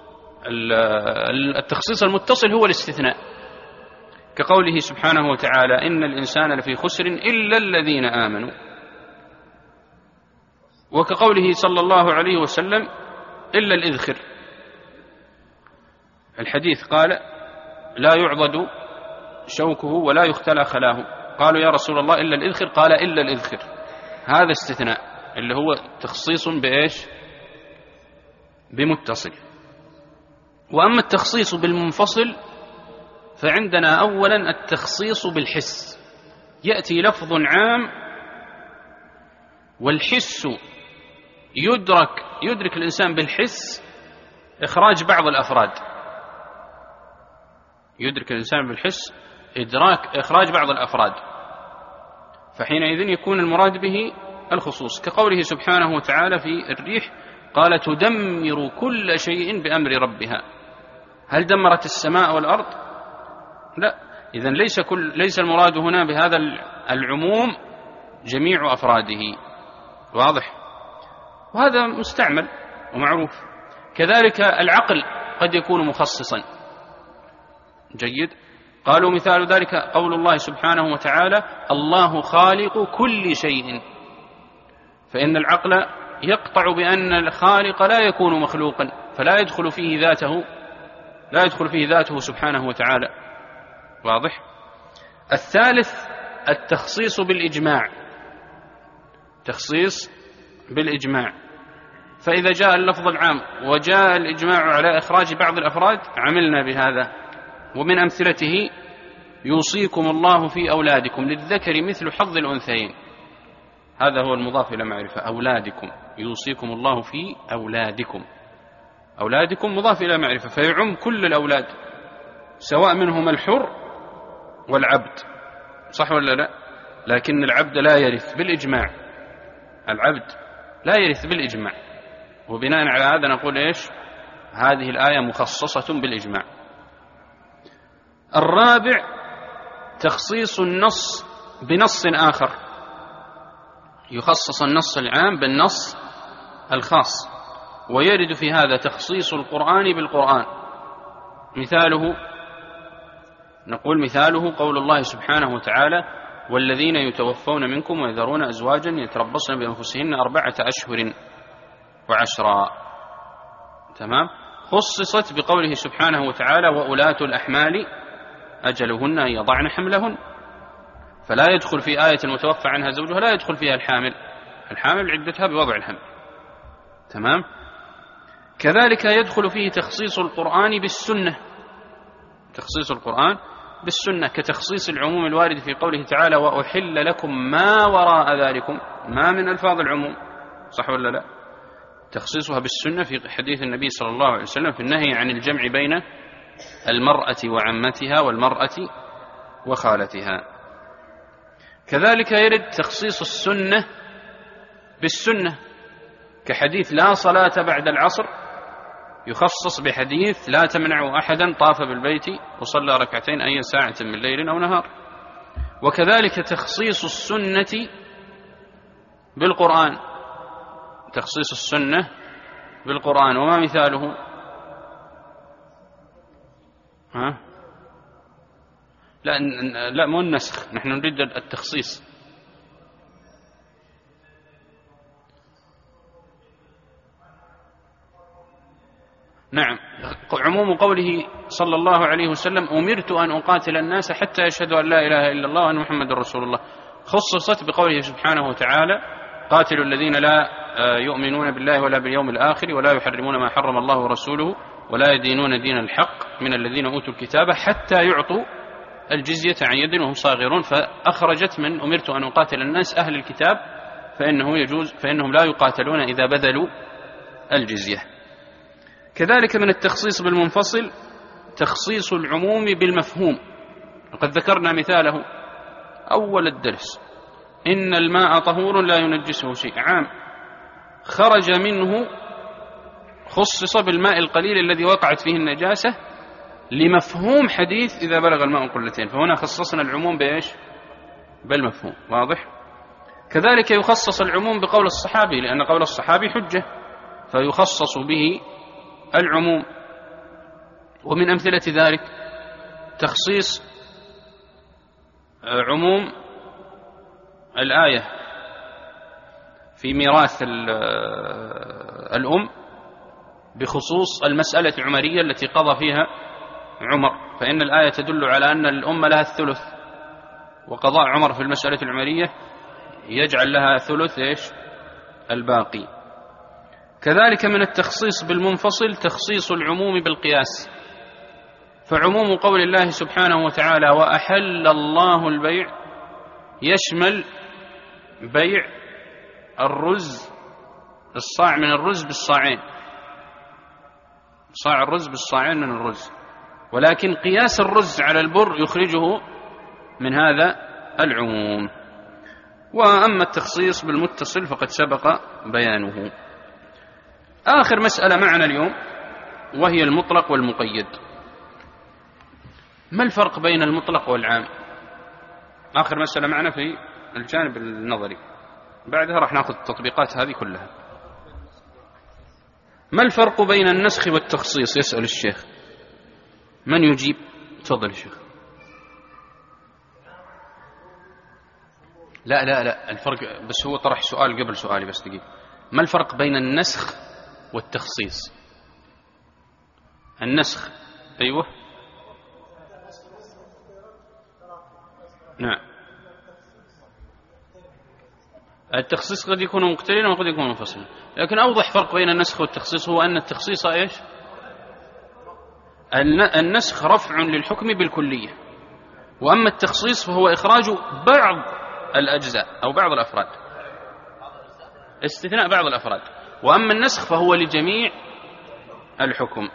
التخصيص المتصل هو الاستثناء، كقوله سبحانه وتعالى إن الإنسان لفي خسر إلا الذين آمنوا، وكقوله صلى الله عليه وسلم إلا الإذخر. الحديث قال لا يعضد شوكه ولا يختلى خلاه، قالوا يا رسول الله إلا الإذخر، قال إلا الإذخر. هذا استثناء اللي هو تخصيص بإيش؟ بمتصل. وأما التخصيص بالمنفصل فعندنا أولا التخصيص بالحس. يأتي لفظ عام والحس يدرك يدرك الإنسان بالحس إخراج بعض الأفراد، يدرك الإنسان بالحس إدراك إخراج بعض الأفراد، فحينئذ يكون المراد به الخصوص، كقوله سبحانه وتعالى في الريح قال تدمر كل شيء بأمر ربها. هل دمرت السماء والأرض؟ لا. إذن ليس كل ليس المراد هنا بهذا العموم جميع أفراده. واضح؟ وهذا مستعمل ومعروف. كذلك العقل قد يكون مخصصا. جيد. قالوا مثال ذلك قول الله سبحانه وتعالى الله خالق كل شيء، فإن العقل يقطع بأن الخالق لا يكون مخلوقا، فلا يدخل فيه ذاته لا يدخل فيه ذاته سبحانه وتعالى. واضح؟ الثالث التخصيص بالإجماع، تخصيص بالإجماع. فإذا جاء اللفظ العام وجاء الإجماع على إخراج بعض الأفراد عملنا بهذا. ومن أمثلته يوصيكم الله في أولادكم للذكر مثل حظ الأنثيين، هذا هو المضاف إلى معرفة. أولادكم، يوصيكم الله في أولادكم، أولادكم مضاف إلى معرفة، فيعم كل الأولاد سواء منهم الحر والعبد، صح ولا لا؟ لكن العبد لا يرث بالإجماع، العبد لا يرث بالإجماع. وبناء على هذا نقول إيش؟ هذه الآية مخصصة بالإجماع. الرابع تخصيص النص بنص آخر، يخصص النص العام بالنص الخاص، ويرد في هذا تخصيص القرآن بالقرآن. مثاله نقول مثاله قول الله سبحانه وتعالى والذين يتوفون منكم ويذرون أزواجا يتربصن بأنفسهن أربعة أشهر وعشرا. تمام. خصصت بقوله سبحانه وتعالى وأولاة الأحمال أجلهن أن يضعن حملهن، فلا يدخل في آية المتوفى عنها زوجها لا يدخل فيها الحامل، الحامل عدتها بوضع الحمل. تمام. كذلك يدخل فيه تخصيص القرآن بالسنة، تخصيص القرآن بالسنة كتخصيص العموم الوارد في قوله تعالى وأحل لكم ما وراء ذلكم، ما من ألفاظ العموم، صح ولا لا؟ تخصيصها بالسنة في حديث النبي صلى الله عليه وسلم في النهي عن الجمع بين المرأة وعمتها والمرأة وخالتها. كذلك يرد تخصيص السنة بالسنة كحديث لا صلاة بعد العصر يخصص بحديث لا تمنع أحدا طاف بالبيت وصلى ركعتين أي ساعة من ليل أو نهار. وكذلك تخصيص السنة بالقرآن، تخصيص السنة بالقرآن. وما مثاله؟ ها؟ لا لا مو النسخ، نحن نريد التخصيص. نعم، عموم قوله صلى الله عليه وسلم أمرت أن أقاتل الناس حتى يشهدوا أن لا إله إلا الله وأن محمد رسول الله. خصصت بقوله سبحانه وتعالى: قاتلوا الذين لا يؤمنون بالله ولا باليوم الآخر ولا يحرمون ما حرم الله ورسوله ولا يدينون دين الحق من الذين أوتوا الكتاب حتى يعطوا الجزية عن يد وهم صاغرون. فأخرجت من أمرت أن أقاتل الناس أهل الكتاب، فإنه يجوز فإنهم لا يقاتلون إذا بذلوا الجزية. كذلك من التخصيص بالمنفصل تخصيص العموم بالمفهوم، وقد ذكرنا مثاله أول الدرس: إن الماء طهور لا ينجسه شيء، عام خرج منه خصص بالماء القليل الذي وقعت فيه النجاسة لمفهوم حديث إذا بلغ الماء قلتين، فهنا خصصنا العموم بإيش؟ بالمفهوم. واضح؟ كذلك يخصص العموم بقول الصحابي، لأن قول الصحابي حجة فيخصص به العموم. ومن أمثلة ذلك تخصيص عموم الآية في ميراث الأم بخصوص المسألة العمرية التي قضى فيها عمر، فإن الآية تدل على أن الأم لها الثلث، وقضاء عمر في المسألة العمرية يجعل لها ثلث إيش؟ الباقي. كذلك من التخصيص بالمنفصل تخصيص العموم بالقياس، فعموم قول الله سبحانه وتعالى: وأحل الله البيع يشمل بيع الرز، الصاع من الرز بالصاعين، صاع الرز بالصاعين من الرز، ولكن قياس الرز على البر يخرجه من هذا العموم. وأما التخصيص بالمتصل فقد سبق بيانه. آخر مسألة معنا اليوم وهي المطلق والمقيد. ما الفرق بين المطلق والعام؟ آخر مسألة معنا في الجانب النظري، بعدها راح ناخذ التطبيقات هذه كلها. ما الفرق بين النسخ والتخصيص؟ يسأل الشيخ. من يجيب؟ تفضل الشيخ. لا لا لا الفرق، بس هو طرح سؤال قبل سؤالي، بس دقيقة. ما الفرق بين النسخ والتخصيص؟ النسخ أيوه نعم، التخصيص قد يكون مقترنا وقد يكون منفصلا، لكن أوضح فرق بين النسخ والتخصيص هو أن التخصيص إيش؟ النسخ رفع للحكم بالكلية، وأما التخصيص فهو إخراج بعض الأجزاء أو بعض الأفراد، استثناء بعض الأفراد. وأما النسخ فهو لجميع الحكم.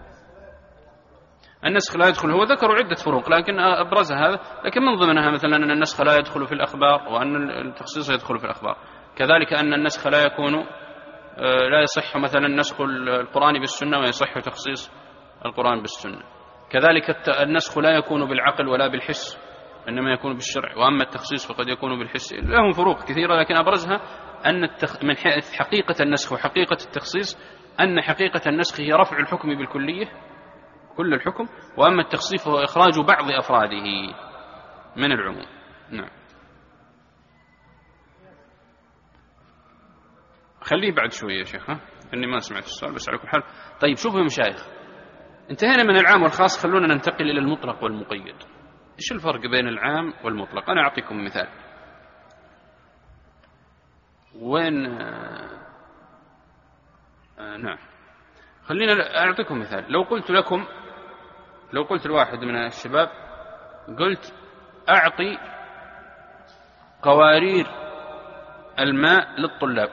النسخ لا يدخل، هو ذكروا عدة فروق لكن أبرزها هذا، لكن من ضمنها مثلا أن النسخ لا يدخل في الأخبار، وأن التخصيص يدخل في الأخبار. كذلك أن النسخ لا يكون لا يصح مثلا نسخ القرآن بالسنة ويصح تخصيص القرآن بالسنة. كذلك النسخ لا يكون بالعقل ولا بالحس، إنما يكون بالشرع. وأما التخصيص فقد يكون بالحس. لهم فروق كثيرة لكن أبرزها أن التخ... من حيث حقيقة النسخ وحقيقة التخصيص أن حقيقة النسخ هي رفع الحكم بالكلية كل الحكم، وأما التخصيص هو إخراج بعض أفراده من العموم. نعم، خليه بعد شوية يا شيخ، ها إني ما سمعت السؤال بس على كل حال. طيب شوفوا يا مشايخ، انتهينا من العام والخاص، خلونا ننتقل إلى المطلق والمقيد. إيش الفرق بين العام والمطلق؟ أنا أعطيكم مثال. وين آه نعم، خلينا أعطيكم مثال. لو قلت لكم، لو قلت لواحد من الشباب، قلت أعطي قوارير الماء للطلاب،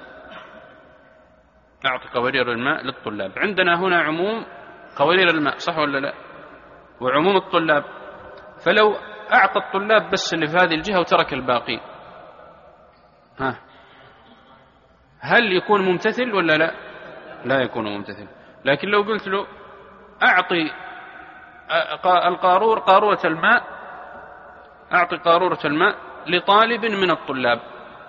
أعطي قوارير الماء للطلاب. عندنا هنا عموم قوارير الماء، صح ولا لا؟ وعموم الطلاب. فلو أعطى الطلاب بس اللي في هذه الجهة وترك الباقي، ها هل يكون ممتثل ولا لا؟ لا يكون ممتثل. لكن لو قلت له أعطي القارور قارورة الماء، أعطي قارورة الماء لطالب من الطلاب،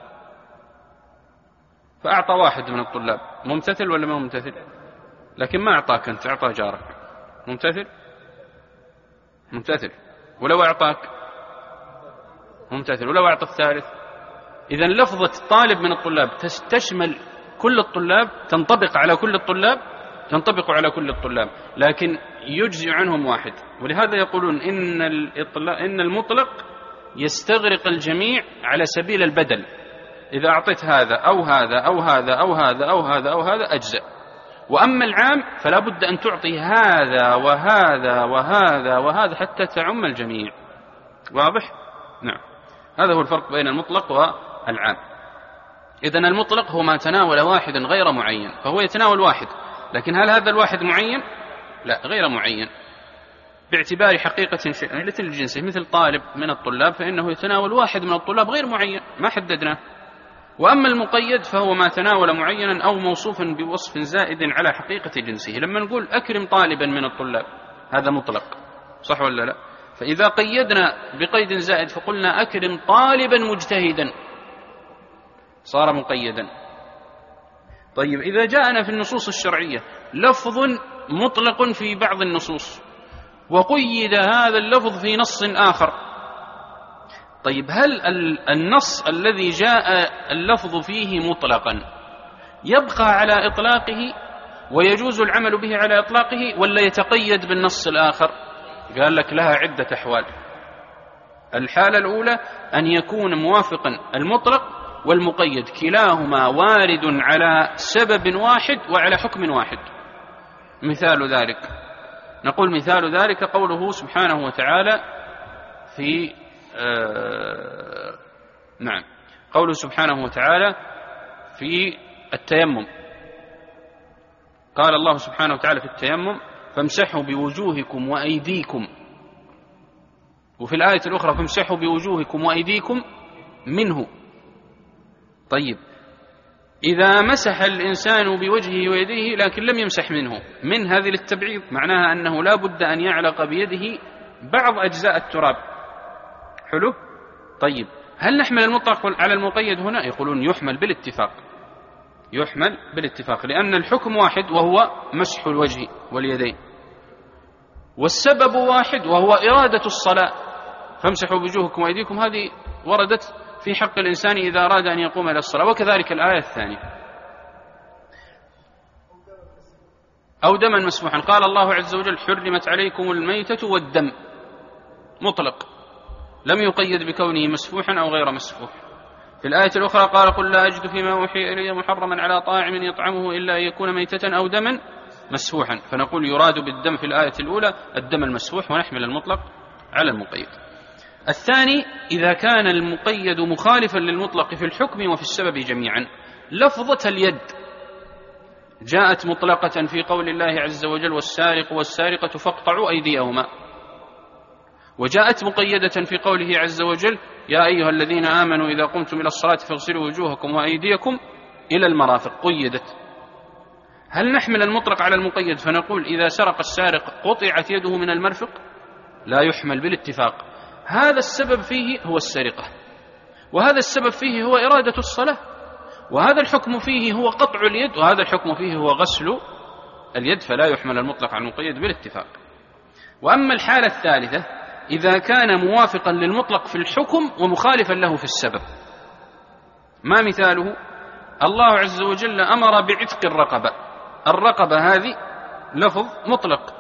فأعطى واحد من الطلاب، ممتثل ولا ما ممتثل؟ لكن ما أعطاك أنت، أعطى جارك، ممتثل؟ ممتثل. ولو أعطاك ممتثل، ولو أعطى الثالث. إذن لفظة طالب من الطلاب تشمل كل الطلاب، تنطبق على كل الطلاب، تنطبق على كل الطلاب، لكن يجزي عنهم واحد. ولهذا يقولون إن الإطلاق إن المطلق يستغرق الجميع على سبيل البدل، إذا أعطيت هذا أو هذا أو هذا أو هذا أو هذا أو هذا أجزأ. وأما العام فلا بد أن تعطي هذا وهذا وهذا وهذا حتى تعم الجميع. واضح؟ نعم، هذا هو الفرق بين المطلق والعام. إذن المطلق هو ما تناول واحدا غير معين، فهو يتناول واحد، لكن هل هذا الواحد معين؟ لا، غير معين باعتبار حقيقة شاملة لجنسه، مثل طالب من الطلاب فإنه يتناول واحد من الطلاب غير معين ما حددناه. وأما المقيد فهو ما تناول معينا أو موصوفا بوصف زائد على حقيقة جنسه. لما نقول أكرم طالبا من الطلاب هذا مطلق، صح ولا لا؟ فإذا قيدنا بقيد زائد فقلنا أكرم طالبا مجتهدا صار مقيدا. طيب إذا جاءنا في النصوص الشرعية لفظ مطلق في بعض النصوص وقيد هذا اللفظ في نص آخر، طيب هل النص الذي جاء اللفظ فيه مطلقا يبقى على إطلاقه ويجوز العمل به على إطلاقه ولا يتقيد بالنص الآخر؟ قال لك لها عدة أحوال. الحالة الأولى أن يكون موافقا المطلق والمقيد كلاهما وارد على سبب واحد وعلى حكم واحد. مثال ذلك، نقول مثال ذلك قوله سبحانه وتعالى في آه نعم قوله سبحانه وتعالى في التيمم. قال الله سبحانه وتعالى في التيمم فامسحوا بوجوهكم وأيديكم، وفي الآية الأخرى فامسحوا بوجوهكم وأيديكم منه. طيب إذا مسح الإنسان بوجهه ويديه لكن لم يمسح منه، من هذه للتبعيض، معناها أنه لا بد أن يعلق بيده بعض أجزاء التراب. حلو؟ طيب هل نحمل المطلق على المقيد هنا؟ يقولون يحمل بالاتفاق، يحمل بالاتفاق، لأن الحكم واحد وهو مسح الوجه واليدين، والسبب واحد وهو إرادة الصلاة. فامسحوا بوجوهكم وأيديكم هذه وردت في حق الإنسان إذا أراد أن يقوم إلى الصلاة، وكذلك الآية الثانية. أو دما مسفوحا، قال الله عز وجل حرمت عليكم الميتة والدم، مطلق لم يقيد بكونه مسفوحا أو غير مسفوح. في الآية الأخرى قال قل لا أجد فيما أوحي إلي محرما على طاعم يطعمه إلا أن يكون ميتة أو دما مسفوحا، فنقول يراد بالدم في الآية الأولى الدم المسفوح ونحمل المطلق على المقيد. الثاني إذا كان المقيد مخالفا للمطلق في الحكم وفي السبب جميعا. لفظة اليد جاءت مطلقة في قول الله عز وجل والسارق والسارقة فاقطعوا أيديهما، وجاءت مقيدة في قوله عز وجل يا أيها الذين آمنوا إذا قمتم إلى الصلاة فاغسلوا وجوهكم وأيديكم إلى المرافق، قيدت. هل نحمل المطلق على المقيد فنقول إذا سرق السارق قطعت يده من المرفق؟ لا يحمل بالاتفاق. هذا السبب فيه هو السرقة، وهذا السبب فيه هو إرادة الصلاة، وهذا الحكم فيه هو قطع اليد، وهذا الحكم فيه هو غسل اليد، فلا يحمل المطلق على المقيد بالاتفاق. وأما الحالة الثالثة إذا كان موافقا للمطلق في الحكم ومخالفا له في السبب. ما مثاله؟ الله عز وجل أمر بعتق الرقبة، الرقبة هذه لفظ مطلق.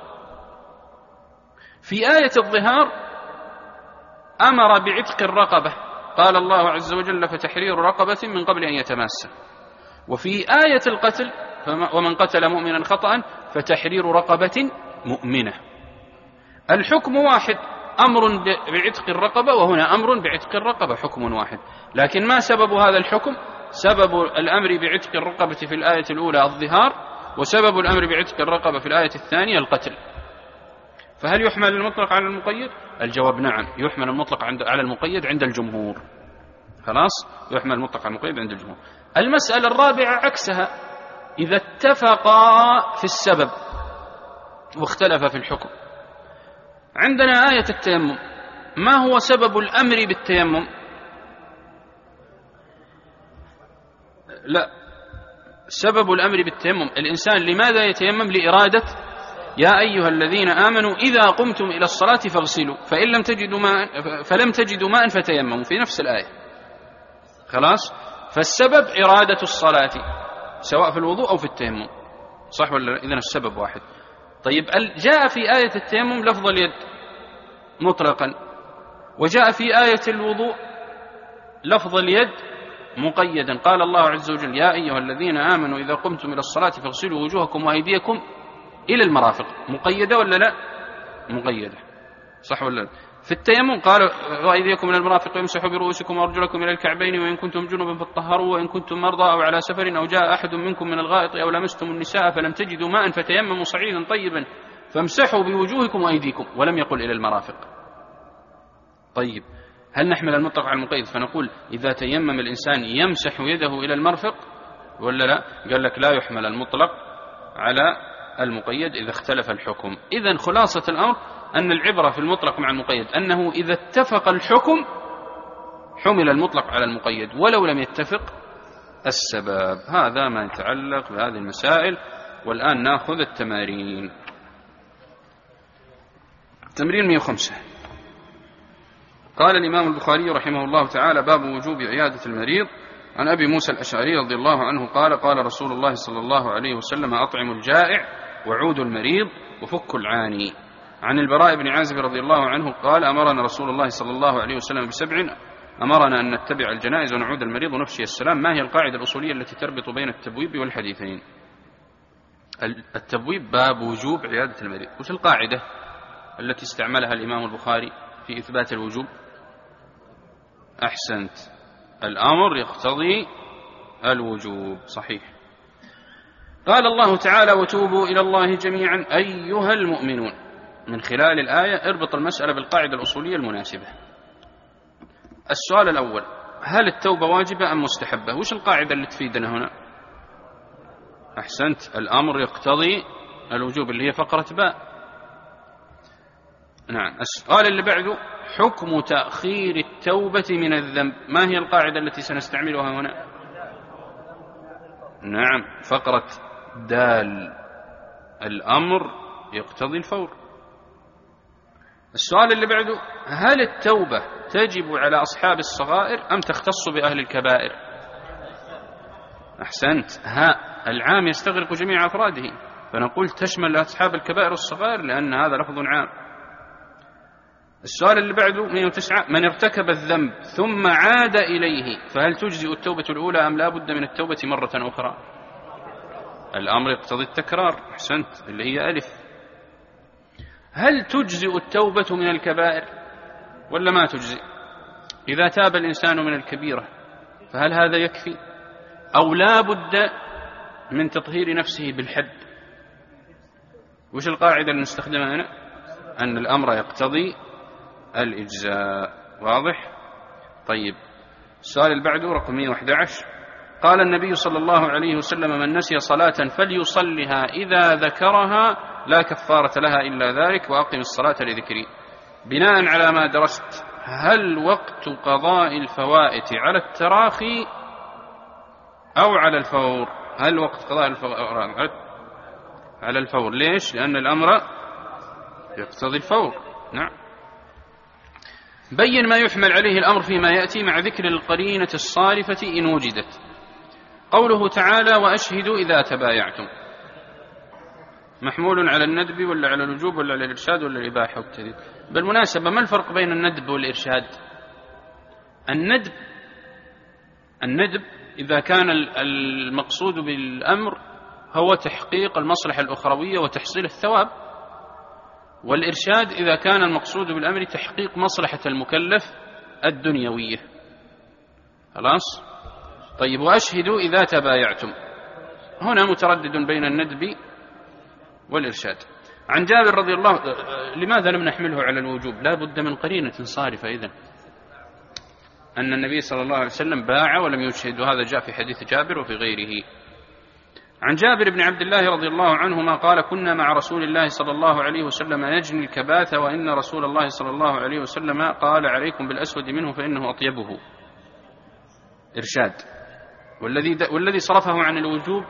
في آية الظهار أمر بعتق الرقبة، قال الله عز وجل فتحرير رقبة من قبل أن يتماسا. وفي آية القتل ومن قتل مؤمنا خطأ فتحرير رقبة مؤمنة. الحكم واحد، أمر بعتق الرقبة، وهنا أمر بعتق الرقبة حكم واحد، لكن ما سبب هذا الحكم؟ سبب الأمر بعتق الرقبة في الآية الأولى الظهار، وسبب الأمر بعتق الرقبة في الآية الثانية القتل. فهل يحمل المطلق على المقيد؟ الجواب نعم، يحمل المطلق على المقيد عند الجمهور. خلاص، يحمل المطلق على المقيد عند الجمهور. المسألة الرابعة عكسها، إذا اتفقا في السبب واختلف في الحكم. عندنا آية التيمم، ما هو سبب الأمر بالتيمم؟ لا، سبب الأمر بالتيمم الإنسان لماذا يتيمم؟ لإرادة يا أيها الذين آمنوا إذا قمتم إلى الصلاة فاغسلوا فإن لم تجدوا ماء فلم تجدوا ماء فتيمموا، في نفس الآية. خلاص، فالسبب إرادة الصلاة سواء في الوضوء أو في التيمم، صح ولا لا؟ إذن السبب واحد. طيب جاء في آية التيمم لفظ اليد مطلقا، وجاء في آية الوضوء لفظ اليد مقيدا، قال الله عز وجل: يا أيها الذين آمنوا إذا قمتم إلى الصلاة فاغسلوا وجوهكم وأيديكم إلى المرافق. مقيدة ولا لا؟ مقيدة، صح ولا لا؟ في التيمم قال: وأيديكم إلى المرافق وامسحوا برؤوسكم وأرجلكم إلى الكعبين وإن كنتم جنبا فاطهروا وإن كنتم مرضى أو على سفر أو جاء أحد منكم من الغائط أو لمستم النساء فلم تجدوا ماء فتيمموا صعيدا طيبا فامسحوا بوجوهكم وأيديكم، ولم يقل إلى المرافق. طيب، هل نحمل المطلق على المقيد فنقول إذا تيمم الإنسان يمسح يده إلى المرفق ولا لا؟ قال لك لا يحمل المطلق على المقيد إذا اختلف الحكم. إذن خلاصة الأمر أن العبرة في المطلق مع المقيد أنه إذا اتفق الحكم حمل المطلق على المقيد ولو لم يتفق السبب. هذا ما يتعلق بهذه المسائل. والآن نأخذ التمارين. تمرين مئة وخمسة. قال الإمام البخاري رحمه الله تعالى: باب وجوب عيادة المريض. عن أبي موسى الأشعري رضي الله عنه قال: قال رسول الله صلى الله عليه وسلم: أطعموا الجائع وعودوا المريض وفكوا العاني. عن البراء بن عازب رضي الله عنه قال: أمرنا رسول الله صلى الله عليه وسلم بسبع: أمرنا أن نتبع الجنائز ونعود المريض ونفشي السلام. ما هي القاعدة الأصولية التي تربط بين التبويب والحديثين؟ التبويب باب وجوب عيادة المريض. وش القاعدة التي استعملها الإمام البخاري في إثبات الوجوب؟ أحسنت، الأمر يقتضي الوجوب، صحيح. قال الله تعالى: وتوبوا إلى الله جميعا أيها المؤمنون. من خلال الآية اربط المسألة بالقاعدة الأصولية المناسبة. السؤال الأول: هل التوبة واجبة أم مستحبة؟ وش القاعدة اللي تفيدنا هنا؟ أحسنت، الأمر يقتضي الوجوب اللي هي فقرة باء. نعم. السؤال اللي بعده: حكم تأخير التوبة من الذنب. ما هي القاعدة التي سنستعملها هنا؟ نعم، فقرة دال، الأمر يقتضي الفور. السؤال اللي بعده: هل التوبة تجب على أصحاب الصغائر أم تختص بأهل الكبائر؟ أحسنت، ها العام يستغرق جميع أفراده، فنقول تشمل أصحاب الكبائر والصغائر لأن هذا لفظ عام. السؤال اللي بعده مئة وتسعة: من ارتكب الذنب ثم عاد إليه فهل تجزئ التوبة الأولى أم لا بد من التوبة مرة أخرى؟ الأمر يقتضي التكرار. أحسنت، اللي هي ألف. هل تجزئ التوبة من الكبائر ولا ما تجزئ؟ إذا تاب الإنسان من الكبيرة فهل هذا يكفي أو لا بد من تطهير نفسه بالحد؟ وش القاعدة اللي نستخدمها هنا؟ أن الأمر يقتضي الإجزاء. واضح؟ طيب، السؤال اللي بعده رقم مئة وأحد عشر. قال النبي صلى الله عليه وسلم: من نسي صلاة فليصلها إذا ذكرها لا كفارة لها إلا ذلك وأقم الصلاة لذكري. بناء على ما درست، هل وقت قضاء الفوائت على التراخي أو على الفور؟ هل وقت قضاء الفور على الفور؟ ليش؟ لأن الأمر يقتضي الفور. نعم. بين ما يحمل عليه الأمر فيما يأتي مع ذكر القرينة الصارفة إن وجدت. قوله تعالى: وأشهدوا إذا تبايعتم، محمول على الندب ولا على الوجوب ولا على الإرشاد ولا الإباحة والتحديد؟ بالمناسبة، ما الفرق بين الندب والإرشاد؟ الندب الندب إذا كان المقصود بالأمر هو تحقيق المصلحة الأخروية وتحصيل الثواب، والإرشاد إذا كان المقصود بالأمر تحقيق مصلحة المكلف الدنيوية. خلاص؟ طيب، وأشهدوا إذا تبايعتم، هنا متردد بين الندب والإرشاد. عن جابر رضي الله، لماذا لم نحمله على الوجوب؟ لا بد من قرينة صارفة إذن أن النبي صلى الله عليه وسلم باع ولم يشهد، وهذا جاء في حديث جابر وفي غيره. عن جابر بن عبد الله رضي الله عنهما قال: كنا مع رسول الله صلى الله عليه وسلم نجني الكباث وإن رسول الله صلى الله عليه وسلم قال: عليكم بالأسود منه فإنه أطيبه. إرشاد. والذي والذي صرفه عن الوجوب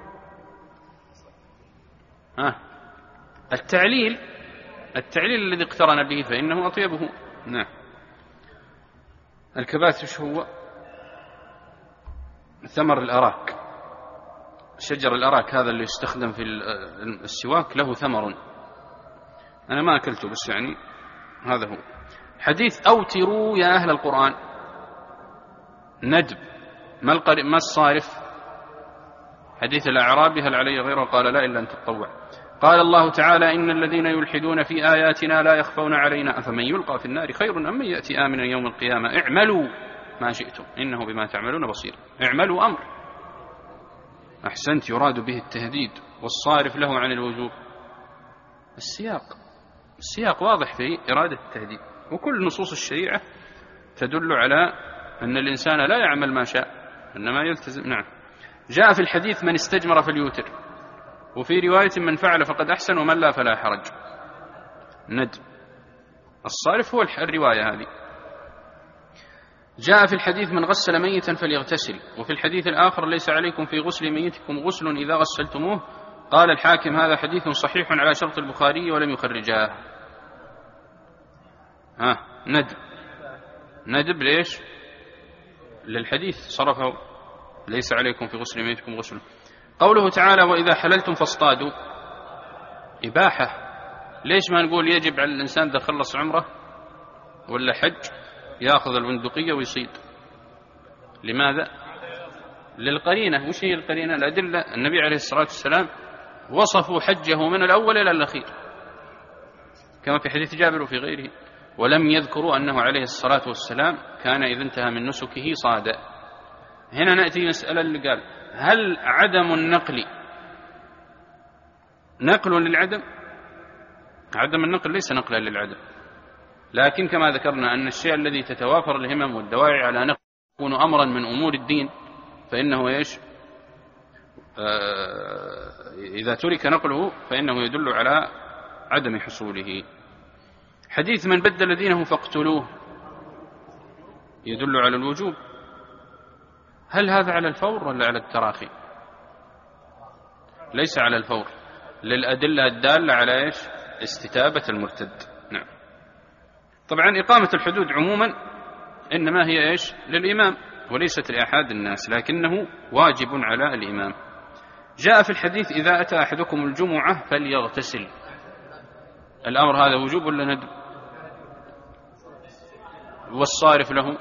آه. التعليل التعليل الذي اقترن به فإنه أطيبه. نعم. الكباث وش هو؟ ثمر الأراك، شجر الأراك هذا اللي يستخدم في السواك له ثمر، أنا ما أكلته بس يعني هذا هو. حديث أوتروا يا أهل القرآن ندب، ما, ما الصارف؟ حديث الأعرابي هل علي غيره؟ قال لا إلا أن تتطوع. قال الله تعالى إن الذين يلحدون في آياتنا لا يخفون علينا أفمن يلقى في النار خير أم من يأتي آمنا يوم القيامة اعملوا ما شئتم إنه بما تعملون بصير. اعملوا أمر، أحسنت، يراد به التهديد، والصارف له عن الوجوب السياق. السياق واضح في إرادة التهديد، وكل نصوص الشريعة تدل على أن الإنسان لا يعمل ما شاء إنما يلتزم. نعم. جاء في الحديث من استجمر فليوتر، وفي رواية من فعل فقد أحسن ومن لا فلا حرج. ندب الصارف هو الرواية هذه. جاء في الحديث من غسل ميتا فليغتسل، وفي الحديث الآخر ليس عليكم في غسل ميتكم غسل إذا غسلتموه. قال الحاكم هذا حديث صحيح على شرط البخاري ولم يخرجاه. آه ندب ندب ليش؟ للحديث صرفه ليس عليكم في غسل ميتكم غسل. قوله تعالى وإذا حللتم فاصطادوا إباحة، ليش ما نقول يجب على الإنسان إذا خلص عمره ولا حج يأخذ البندقية ويصيد؟ لماذا؟ للقرينة. وش هي القرينة؟ الأدلة. النبي عليه الصلاة والسلام وصفوا حجه من الأول إلى الأخير كما في حديث جابر وفي غيره، ولم يذكروا أنه عليه الصلاة والسلام كان إذا انتهى من نسكه صاد. هنا نأتي مسألة اللي قال هل عدم النقل نقل للعدم؟ عدم النقل ليس نقلا للعدم، لكن كما ذكرنا أن الشيء الذي تتوافر الهمم والدواعي على نقل يكون أمرا من أمور الدين فإنه إيش؟ آه إذا ترك نقله فإنه يدل على عدم حصوله. حديث من بدل دينه فاقتلوه يدل على الوجوب. هل هذا على الفور ولا على التراخي؟ ليس على الفور، للأدلة الدالة على إيش؟ استتابة المرتد. نعم. طبعا إقامة الحدود عموما إنما هي إيش؟ للإمام وليست لأحد الناس، لكنه واجب على الإمام. جاء في الحديث إذا أتى أحدكم الجمعة فليغتسل. الأمر هذا وجوب ولا ندب؟ والصارف له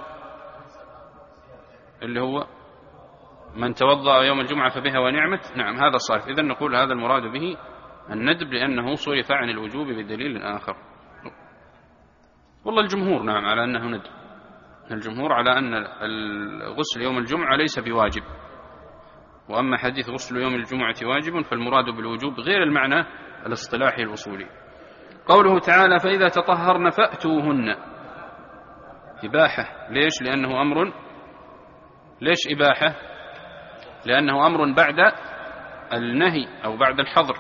اللي هو من توضأ يوم الجمعة فبها ونعمت. نعم هذا صارف. إذن نقول هذا المراد به الندب لأنه صرف عن الوجوب بدليل آخر. والله الجمهور نعم على أنه ندب، الجمهور على أن الغسل يوم الجمعة ليس بواجب، وأما حديث غسل يوم الجمعة واجب فالمراد بالوجوب غير المعنى الاصطلاحي الأصولي. قوله تعالى فإذا تطهرن فأتوهن إباحة. ليش؟ لأنه أمر. ليش إباحة؟ لأنه أمر بعد النهي أو بعد الحظر.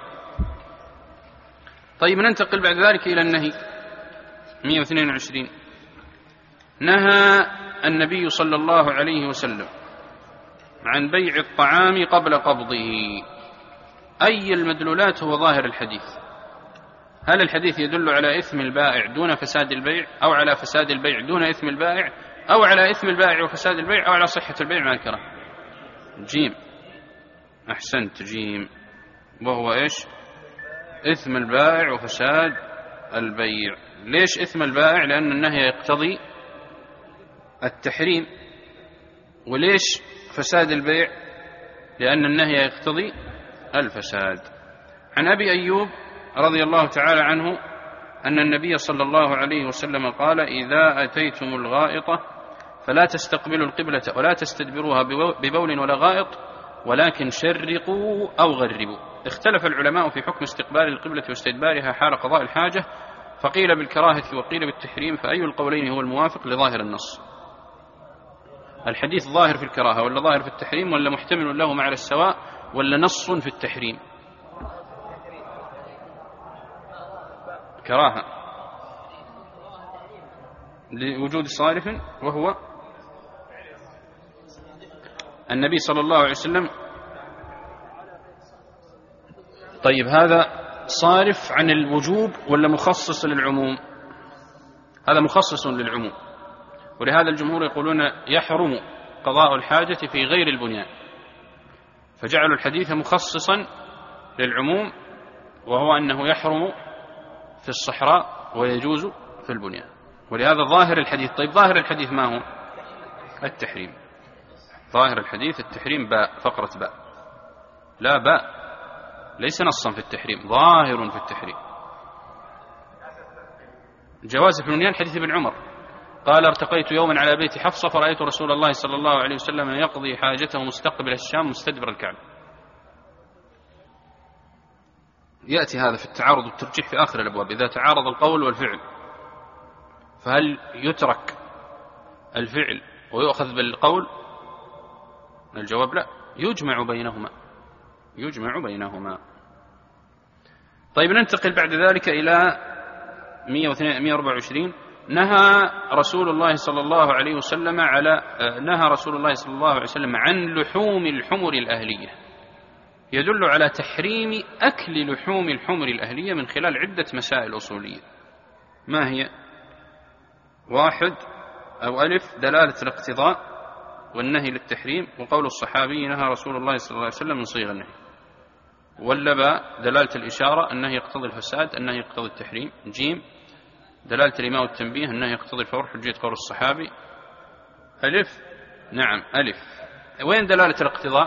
طيب ننتقل بعد ذلك إلى النهي. مئة واثنين وعشرين نهى النبي صلى الله عليه وسلم عن بيع الطعام قبل قبضه. أي المدلولات هو ظاهر الحديث؟ هل الحديث يدل على إثم البائع دون فساد البيع، أو على فساد البيع دون إثم البائع، أو على إثم البائع وفساد البيع، أو على صحة البيع مع الكراهة؟ جيم. أحسنت، جيم. وهو إيش؟ إثم البائع وفساد البيع. ليش إثم البائع؟ لأن النهي يقتضي التحريم. وليش فساد البيع؟ لأن النهي يقتضي الفساد. عن أبي أيوب رضي الله تعالى عنه أن النبي صلى الله عليه وسلم قال إذا أتيتم الغائطة فلا تستقبلوا القبلة ولا تستدبروها ببول ولا غائط ولكن شرقوا أو غربوا. اختلف العلماء في حكم استقبال القبلة واستدبارها حال قضاء الحاجة، فقيل بالكراهة وقيل بالتحريم، فأي القولين هو الموافق لظاهر النص؟ الحديث ظاهر في الكراهة ولا ظاهر في التحريم ولا محتمل لهما على السواء ولا نص في التحريم؟ كراهة لوجود صارف وهو النبي صلى الله عليه وسلم. طيب هذا صارف عن الوجوب ولا مخصص للعموم؟ هذا مخصص للعموم، ولهذا الجمهور يقولون يحرم قضاء الحاجة في غير البنيان، فجعلوا الحديث مخصصا للعموم، وهو أنه يحرم في الصحراء ويجوز في البنيان. ولهذا ظاهر الحديث. طيب ظاهر الحديث ما هو؟ التحريم. ظاهر الحديث التحريم، باء، فقرة باء، لا باء، ليس نصا في التحريم، ظاهر في التحريم. جواز في البنيان حديث ابن عمر قال ارتقيت يوما على بيت حفصة فرأيت رسول الله صلى الله عليه وسلم يقضي حاجته مستقبل الشام مستدبر الكعبة. يأتي هذا في التعارض والترجيح في آخر الأبواب. إذا تعارض القول والفعل فهل يترك الفعل ويؤخذ بالقول؟ الجواب لا، يجمع بينهما، يجمع بينهما. طيب ننتقل بعد ذلك إلى مئة وأربعة وعشرين. نهى رسول الله صلى الله عليه وسلم على نهى رسول الله صلى الله عليه وسلم عن لحوم الحمر الأهلية، يدل على تحريم أكل لحوم الحمر الأهلية من خلال عدة مسائل أصولية. ما هي؟ واحد أو ألف دلالة الاقتضاء والنهي للتحريم، وقول الصحابي نهى رسول الله صلى الله عليه وسلم من صيغ النهي. ولا باء دلالة الإشارة، النهي يقتضي الفساد، النهي يقتضي التحريم. جيم دلالة الإيماء والتنبيه، النهي يقتضي الفور، حجية قول الصحابي. ألف نعم ألف، وين دلالة الاقتضاء؟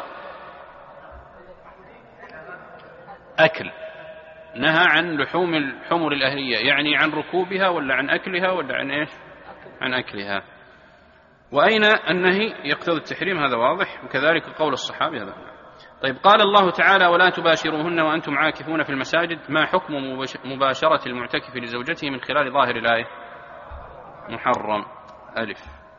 أكل، نهى عن لحوم الحمر الأهلية، يعني عن ركوبها ولا عن أكلها ولا عن إيش؟ عن أكلها. وأين النهي يقتضي التحريم؟ هذا واضح، وكذلك قول الصحابي هذا. طيب قال الله تعالى ولا تباشروهن وأنتم عاكفون في المساجد. ما حكم مباشرة المعتكف لزوجته من خلال ظاهر الآية؟ محرم. ألف.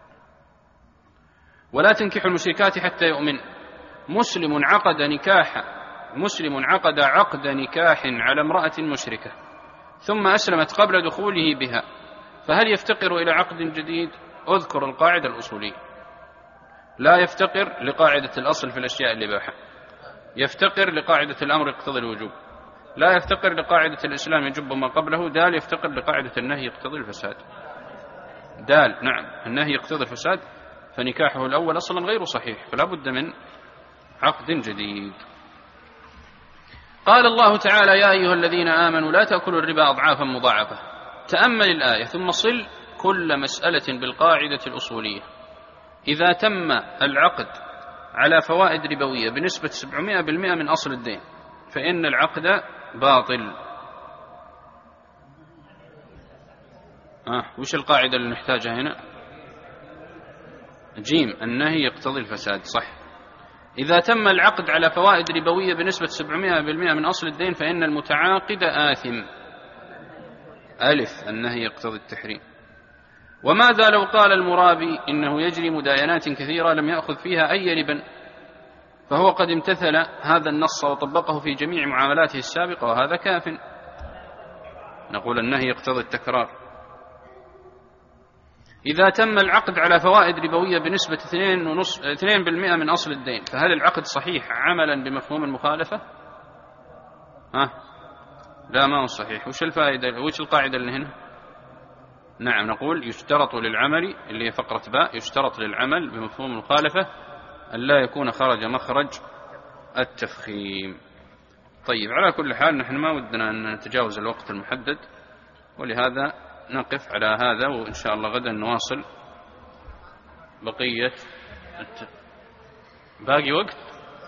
ولا تنكحوا المشركات حتى يؤمن. مسلم عقد نكاح مسلم عقد عقد نكاح على امرأة مشركة ثم أسلمت قبل دخوله بها، فهل يفتقر إلى عقد جديد؟ أذكر القاعدة الأصولية. لا يفتقر لقاعدة الأصل في الأشياء الإباحة، يفتقر لقاعدة الأمر يقتضي الوجوب، لا يفتقر لقاعدة الإسلام يجب ما قبله. دال يفتقر لقاعدة النهي يقتضي الفساد. دال نعم النهي يقتضي الفساد، فنكاحه الأول أصلا غير صحيح، فلا بد من عقد جديد. قال الله تعالى يا أيها الذين آمنوا لا تأكلوا الربا أضعافا مضاعفة. تأمل الآية ثم صل كل مسألة بالقاعدة الأصولية. إذا تم العقد على فوائد ربوية بنسبة سبعمائة بالمئة من أصل الدين فإن العقد باطل. آه وش القاعدة اللي نحتاجها هنا؟ جيم النهي يقتضي الفساد. صح. إذا تم العقد على فوائد ربوية بنسبة سبعمائة بالمئة من أصل الدين فإن المتعاقد آثم. ألف النهي يقتضي التحريم. وماذا لو قال المرابي إنه يجري مداينات كثيرة لم يأخذ فيها أي ربا، فهو قد امتثل هذا النص وطبقه في جميع معاملاته السابقة وهذا كاف. نقول النهي يقتضي التكرار. إذا تم العقد على فوائد ربوية بنسبة اثنين بالمئة من أصل الدين فهل العقد صحيح عملا بمفهوم المخالفة؟ ها؟ لا ما هو صحيح. وش الفائدة؟ وش القاعدة اللي هنا؟ نعم نقول يشترط للعمل اللي هي فقرة باء، يشترط للعمل بمفهوم المخالفة أن لا يكون خرج مخرج التفخيم. طيب على كل حال نحن ما ودنا أن نتجاوز الوقت المحدد، ولهذا نقف على هذا، وإن شاء الله غدا نواصل بقية الت... باقي وقت.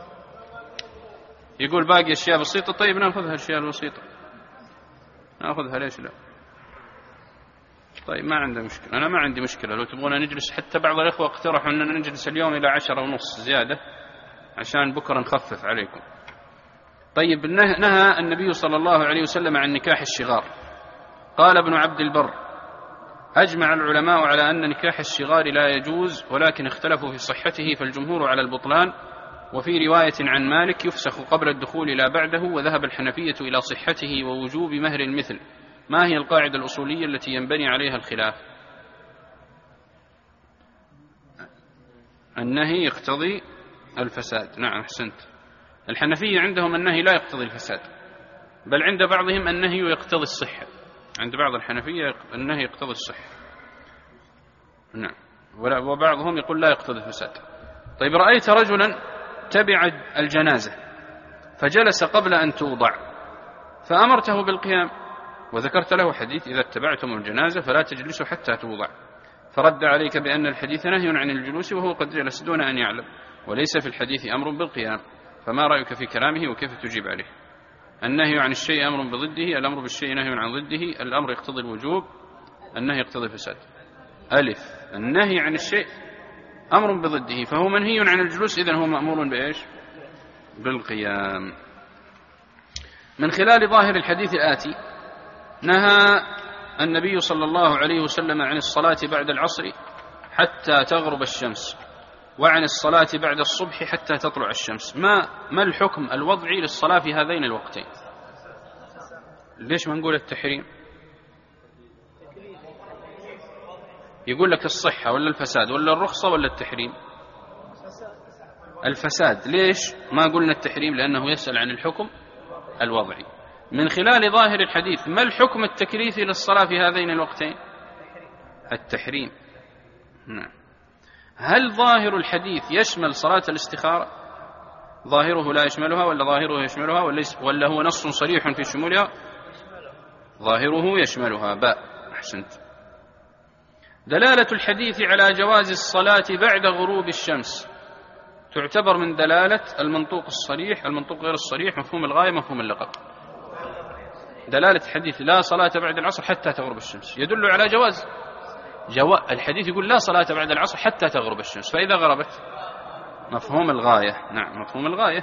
يقول باقي أشياء بسيطة. طيب نأخذها الأشياء البسيطة، نأخذها ليش لا؟ طيب ما عنده مشكلة، أنا ما عندي مشكلة. لو تبغون نجلس، حتى بعض الإخوة اقترحوا أننا نجلس اليوم إلى عشرة ونص زيادة عشان بكرة نخفف عليكم. طيب نهى النبي صلى الله عليه وسلم عن نكاح الشغار. قال ابن عبد البر أجمع العلماء على أن نكاح الشغار لا يجوز، ولكن اختلفوا في صحته فالجمهور على البطلان. وفي رواية عن مالك يفسخ قبل الدخول لا بعده، وذهب الحنفية إلى صحته ووجوب مهر المثل. ما هي القاعدة الأصولية التي ينبني عليها الخلاف؟ النهي يقتضي الفساد. نعم أحسنت. الحنفية عندهم النهي لا يقتضي الفساد، بل عند بعضهم النهي يقتضي الصحة. عند بعض الحنفية النهي يقتضي الصحة. نعم. وبعضهم يقول لا يقتضي الفساد. طيب رأيت رجلا تبع الجنازة فجلس قبل أن توضع فأمرته بالقيام وذكرت له حديث إذا اتبعتم الجنازة فلا تجلسوا حتى توضع، فرد عليك بأن الحديث نهي عن الجلوس وهو قد جلس دون أن يعلم، وليس في الحديث أمر بالقيام، فما رأيك في كلامه وكيف تجيب عليه؟ النهي عن الشيء أمر بضده، الأمر بالشيء نهي عن ضده، الأمر يقتضي الوجوب، النهي يقتضي الفساد. ألف، النهي عن الشيء أمر بضده فهو منهي عن الجلوس، إذن هو مأمور بإيش؟ بالقيام. من خلال ظاهر الحديث الآتي نهى النبي صلى الله عليه وسلم عن الصلاة بعد العصر حتى تغرب الشمس، وعن الصلاة بعد الصبح حتى تطلع الشمس. ما ما الحكم الوضعي للصلاة في هذين الوقتين؟ ليش ما نقول التحريم؟ يقول لك الصحة ولا الفساد ولا الرخصة ولا التحريم؟ الفساد. ليش ما قلنا التحريم؟ لأنه يسأل عن الحكم الوضعي. من خلال ظاهر الحديث ما الحكم التكليفي للصلاة في هذين الوقتين؟ التحريم. نعم. هل ظاهر الحديث يشمل صلاة الاستخارة؟ ظاهره لا يشملها ولا ظاهره يشملها ولا هو نص صريح في شمولها؟ ظاهره يشملها. باء، أحسنت. دلالة الحديث على جواز الصلاة بعد غروب الشمس تعتبر من دلالة المنطوق الصريح، المنطوق غير الصريح، مفهوم الغاية، مفهوم اللقب. دلالة الحديث لا صلاة بعد العصر حتى تغرب الشمس يدل على جواز جوا... الحديث يقول لا صلاة بعد العصر حتى تغرب الشمس، فإذا غربت مفهوم الغاية. نعم، مفهوم الغاية،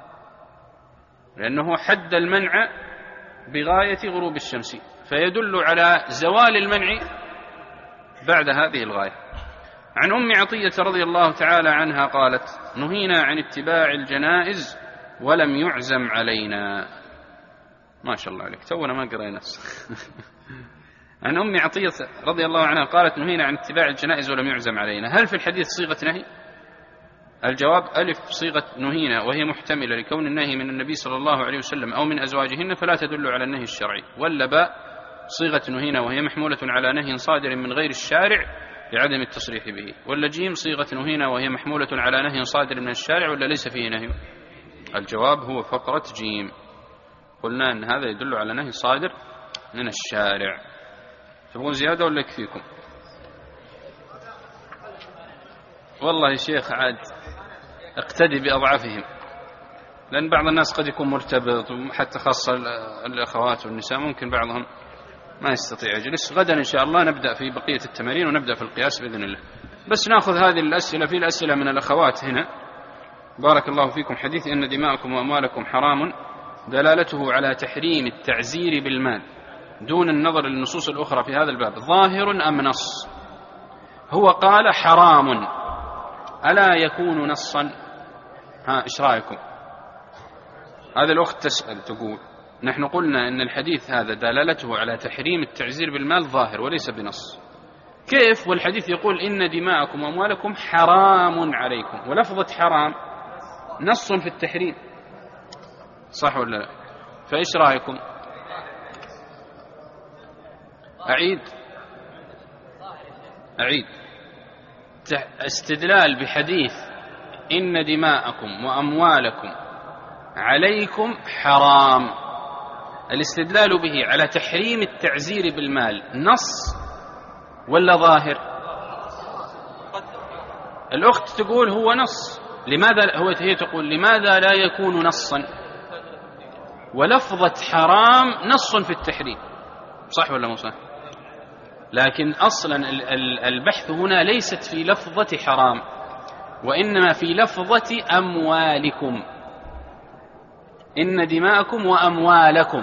لأنه حد المنع بغاية غروب الشمس، فيدل على زوال المنع بعد هذه الغاية. عن أم عطية رضي الله تعالى عنها قالت: نهينا عن اتباع الجنائز ولم يعزم علينا. ما شاء الله عليك، تونا ما قرينا. عن أم عطية رضي الله عنها قالت: نهينا عن اتباع الجنائز ولم يعزم علينا. هل في الحديث صيغة نهي؟ الجواب: ألف، صيغة نهينا وهي محتملة لكون النهي من النبي صلى الله عليه وسلم أو من أزواجهن فلا تدل على النهي الشرعي، ولا باء، صيغة نهينا وهي محمولة على نهي صادر من غير الشارع لعدم التصريح به، ولا جيم، صيغة نهينا وهي محمولة على نهي صادر من الشارع ولا ليس فيه نهي؟ الجواب هو فقرة جيم. قلنا أن هذا يدل على نهي صادر من الشارع. تبغون زيادة ولا يكفيكم؟ والله يا شيخ عاد اقتدي بأضعافهم، لأن بعض الناس قد يكون مرتبط، وحتى خاصة الأخوات والنساء ممكن بعضهم ما يستطيع يجلس. غدا إن شاء الله نبدأ في بقية التمارين ونبدأ في القياس بإذن الله. بس نأخذ هذه الأسئلة. في الأسئلة من الأخوات هنا، بارك الله فيكم. حديث أن دماءكم وأموالكم حرام دلالته على تحريم التعزير بالمال دون النظر للنصوص الأخرى في هذا الباب ظاهر أم نص؟ هو قال حرام، ألا يكون نصا؟ ها، إيش رأيكم؟ هذا الأخت تسأل تقول: نحن قلنا أن الحديث هذا دلالته على تحريم التعزير بالمال ظاهر وليس بنص، كيف والحديث يقول إن دماءكم وأموالكم حرام عليكم، ولفظة حرام نص في التحريم، صح ولا لا؟ فإيش رأيكم؟ أعيد أعيد استدلال بحديث إن دماءكم وأموالكم عليكم حرام، الاستدلال به على تحريم التعزير بالمال نص ولا ظاهر؟ الأخت تقول هو نص. لماذا هو هي تقول لماذا لا يكون نصا؟ ولفظة حرام نص في التحريم، صح ولا مو صح؟ لكن أصلا البحث هنا ليست في لفظة حرام، وإنما في لفظة أموالكم. إن دماءكم وأموالكم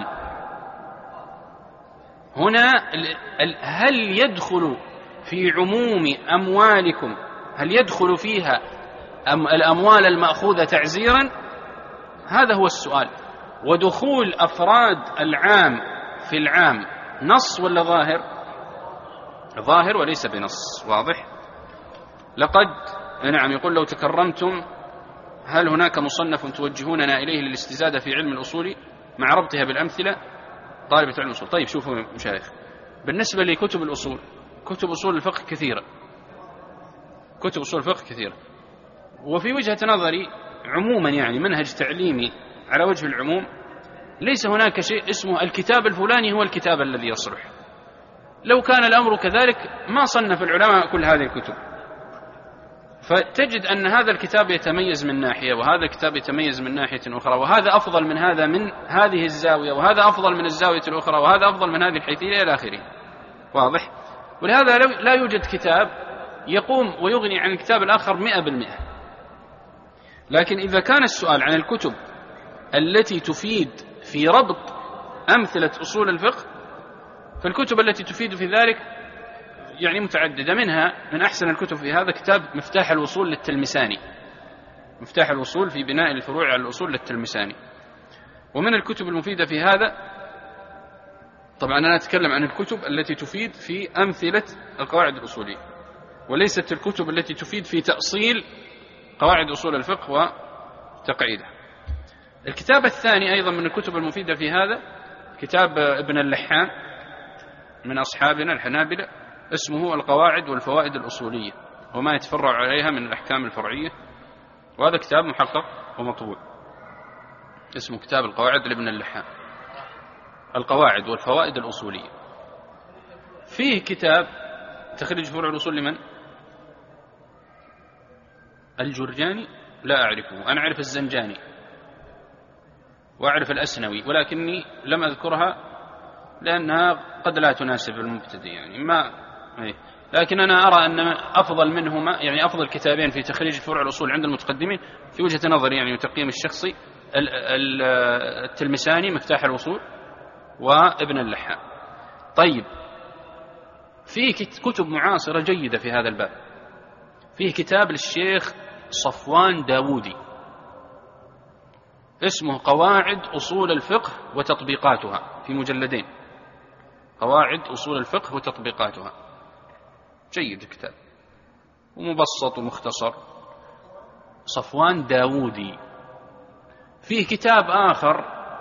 هنا هل يدخل في عموم أموالكم، هل يدخل فيها الأموال المأخوذة تعزيرا؟ هذا هو السؤال. ودخول أفراد العام في العام نص ولا ظاهر؟ ظاهر وليس بنص. واضح؟ لقد نعم يقول: لو تكرمتم هل هناك مصنف توجهوننا إليه للاستزادة في علم الأصول مع ربطها بالأمثلة؟ طالبة علم الأصول. طيب شوفوا مشايخ، بالنسبة لكتب الأصول، كتب أصول الفقه كثيرة، كتب أصول الفقه كثيرة، وفي وجهة نظري عموما يعني منهج تعليمي على وجه العموم ليس هناك شيء اسمه الكتاب الفلاني هو الكتاب الذي يصلح. لو كان الأمر كذلك ما صنف العلماء كل هذه الكتب. فتجد أن هذا الكتاب يتميز من ناحية، وهذا الكتاب يتميز من ناحية أخرى، وهذا أفضل من هذا من هذه الزاوية، وهذا أفضل من الزاوية الأخرى، وهذا أفضل من هذه الحيثية إلى آخره. واضح؟ ولهذا لا يوجد كتاب يقوم ويغني عن الكتاب الآخر مئة بالمئة. لكن إذا كان السؤال عن الكتب التي تفيد في ربط أمثلة أصول الفقه، فالكتب التي تفيد في ذلك يعني متعددة. منها من أحسن الكتب في هذا كتاب مفتاح الوصول للتلمساني، مفتاح الوصول في بناء الفروع على الأصول للتلمساني. ومن الكتب المفيدة في هذا، طبعا أنا أتكلم عن الكتب التي تفيد في أمثلة القواعد الأصولية، وليست الكتب التي تفيد في تأصيل قواعد أصول الفقه وتقعيده. الكتاب الثاني أيضا من الكتب المفيدة في هذا كتاب ابن اللحام من أصحابنا الحنابلة، اسمه القواعد والفوائد الأصولية وما يتفرع عليها من الأحكام الفرعية. وهذا كتاب محقق ومطبوع، اسمه كتاب القواعد لابن اللحام، القواعد والفوائد الأصولية. فيه كتاب تخريج فروع الأصول لمن؟ الجرجاني لا أعرفه، أنا أعرف الزنجاني وأعرف الأسنوي، ولكني لم أذكرها لأنها قد لا تناسب المبتدئ يعني ما أيه. لكن أنا أرى أن أفضل منهما، يعني أفضل كتابين في تخريج فروع الأصول عند المتقدمين في وجهة نظري يعني وتقييم الشخصي، التلمساني مفتاح الوصول وابن اللحام. طيب، فيه كتب معاصرة جيدة في هذا الباب. فيه كتاب للشيخ صفوان داوودي اسمه قواعد أصول الفقه وتطبيقاتها، في مجلدين، قواعد أصول الفقه وتطبيقاتها. جيد الكتاب ومبسط ومختصر. صفوان داوودي. فيه كتاب آخر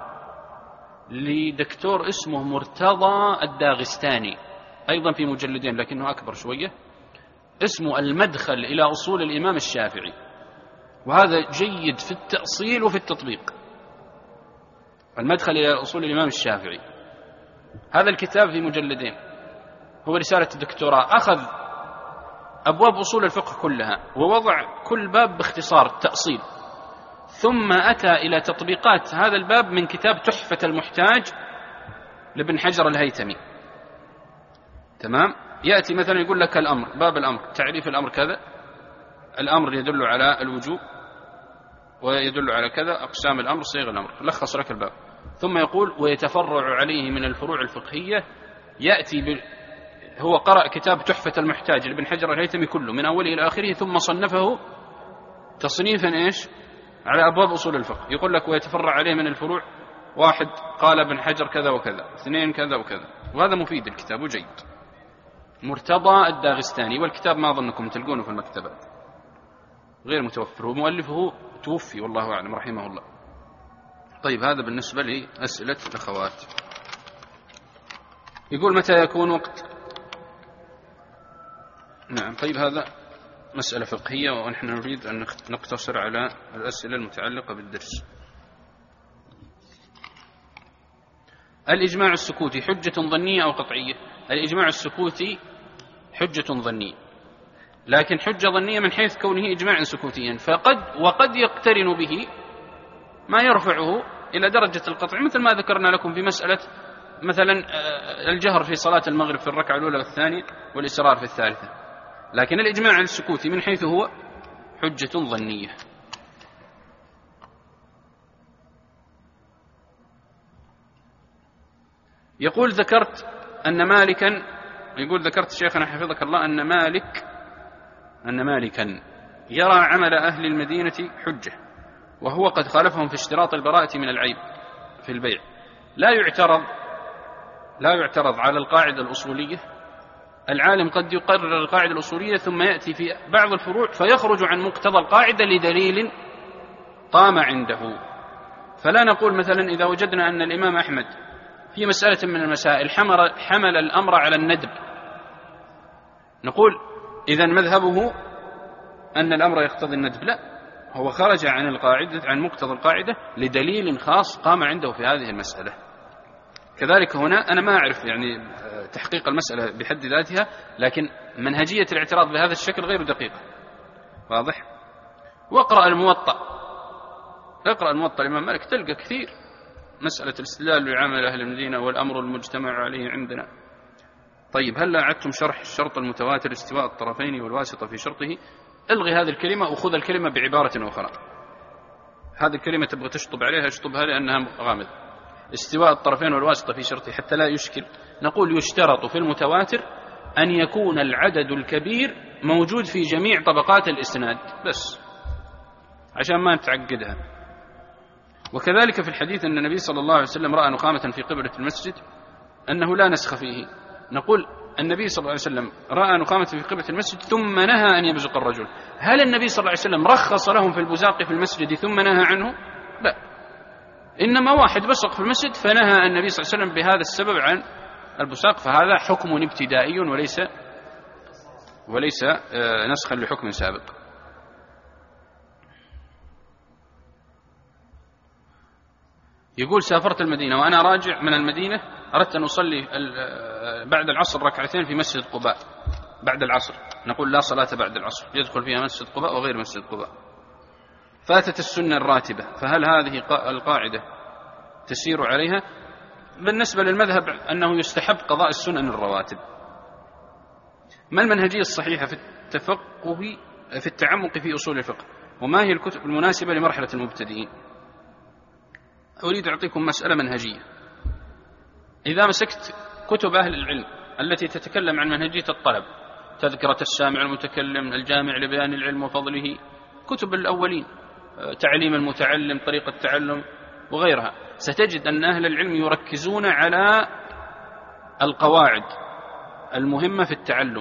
لدكتور اسمه مرتضى الداغستاني، أيضا في مجلدين لكنه أكبر شوية، اسمه المدخل إلى أصول الإمام الشافعي، وهذا جيد في التأصيل وفي التطبيق. المدخل إلى أصول الإمام الشافعي، هذا الكتاب في مجلدين، هو رسالة الدكتوراه، أخذ أبواب أصول الفقه كلها ووضع كل باب باختصار التأصيل، ثم أتى إلى تطبيقات هذا الباب من كتاب تحفة المحتاج لابن حجر الهيثمي. تمام؟ يأتي مثلا يقول لك الأمر، باب الأمر، تعريف الأمر كذا، الأمر يدل على الوجوب ويدل على كذا، أقسام الأمر، صيغ الأمر، لخص لك الباب. ثم يقول ويتفرع عليه من الفروع الفقهية، يأتي ب... هو قرأ كتاب تحفة المحتاج لابن حجر الهيثمي كله من أوله إلى آخره، ثم صنفه تصنيفا إيش على أبواب أصول الفقه. يقول لك ويتفرع عليه من الفروع، واحد قال ابن حجر كذا وكذا، اثنين كذا وكذا، وهذا مفيد الكتاب وجيد. مرتضى الداغستاني، والكتاب ما أظنكم تلقونه في المكتبات، غير متوفر، ومؤلفه توفي والله أعلم رحمه الله. طيب، هذا بالنسبة لأسئلة الأخوات. يقول متى يكون وقت؟ نعم، طيب، هذا مسألة فقهية ونحن نريد أن نقتصر على الأسئلة المتعلقة بالدرس. الإجماع السكوتي حجة ظنية أو قطعية؟ الإجماع السكوتي حجة ظنية، لكن حجة ظنية من حيث كونه إجماعا سكوتيا، فقد وقد يقترن به ما يرفعه إلى درجة القطع، مثل ما ذكرنا لكم في مسألة مثلا الجهر في صلاة المغرب في الركعة الأولى والثانية والإسرار في الثالثة. لكن الإجماع السكوتي من حيث هو حجة ظنية. يقول ذكرت أن مالكا يقول ذكرت شيخنا حفظك الله أن مالك أن مالكا يرى عمل أهل المدينة حجة، وهو قد خالفهم في اشتراط البراءة من العيب في البيع. لا يعترض لا يعترض على القاعدة الأصولية. العالم قد يقرر القاعدة الأصولية ثم يأتي في بعض الفروع فيخرج عن مقتضى القاعدة لدليل قام عنده. فلا نقول مثلا إذا وجدنا أن الإمام أحمد في مسألة من المسائل حمل الأمر على الندب، نقول إذن مذهبه أن الأمر يقتضي الندب. لا، هو خرج عن القاعدة، عن مقتضى القاعدة لدليل خاص قام عنده في هذه المسألة. كذلك هنا أنا ما أعرف يعني تحقيق المسألة بحد ذاتها، لكن منهجية الاعتراض بهذا الشكل غير دقيقة. واضح؟ واقرأ الموطأ، اقرأ الموطأ الإمام مالك تلقى كثير مسألة الاستدلال بعمل أهل المدينة والأمر المجتمع عليه عندنا. طيب هل أعدتم شرح الشرط المتواتر استواء الطرفين والواسطة في شرطه؟ الغي هذه الكلمة وخذ الكلمة بعبارة أخرى. هذه الكلمة تبغى تشطب عليها اشطبها لأنها غامضة. استواء الطرفين والواسطة في شرطه حتى لا يشكل، نقول يشترط في المتواتر أن يكون العدد الكبير موجود في جميع طبقات الإسناد بس عشان ما نتعقدها. وكذلك في الحديث أن النبي صلى الله عليه وسلم رأى نخامة في قبلة المسجد أنه لا نسخ فيه، نقول النبي صلى الله عليه وسلم رأى نخامة في قبلة المسجد ثم نهى أن يبزق الرجل. هل النبي صلى الله عليه وسلم رخص لهم في البزاق في المسجد ثم نهى عنه؟ لا، إنما واحد بصق في المسجد فنهى النبي صلى الله عليه وسلم بهذا السبب عن البساق، فهذا حكم ابتدائي وليس وليس نسخا لحكم سابق. يقول سافرت المدينة وأنا راجع من المدينة أردت أن أصلي بعد العصر ركعتين في مسجد قباء بعد العصر، نقول لا صلاة بعد العصر، يدخل فيها مسجد قباء وغير مسجد قباء. فاتت السنة الراتبة، فهل هذه القاعدة تسير عليها؟ بالنسبة للمذهب أنه يستحب قضاء السنن الرواتب. ما المنهجية الصحيحة في التفقه في التعمق في أصول الفقه، وما هي الكتب المناسبة لمرحلة المبتدئين؟ أريد أعطيكم مسألة منهجية. إذا مسكت كتب أهل العلم التي تتكلم عن منهجية الطلب، تذكرة السامع المتكلم، الجامع لبيان العلم وفضله، كتب الأولين، تعليم المتعلم، طريقة التعلم وغيرها، ستجد أن أهل العلم يركزون على القواعد المهمة في التعلم،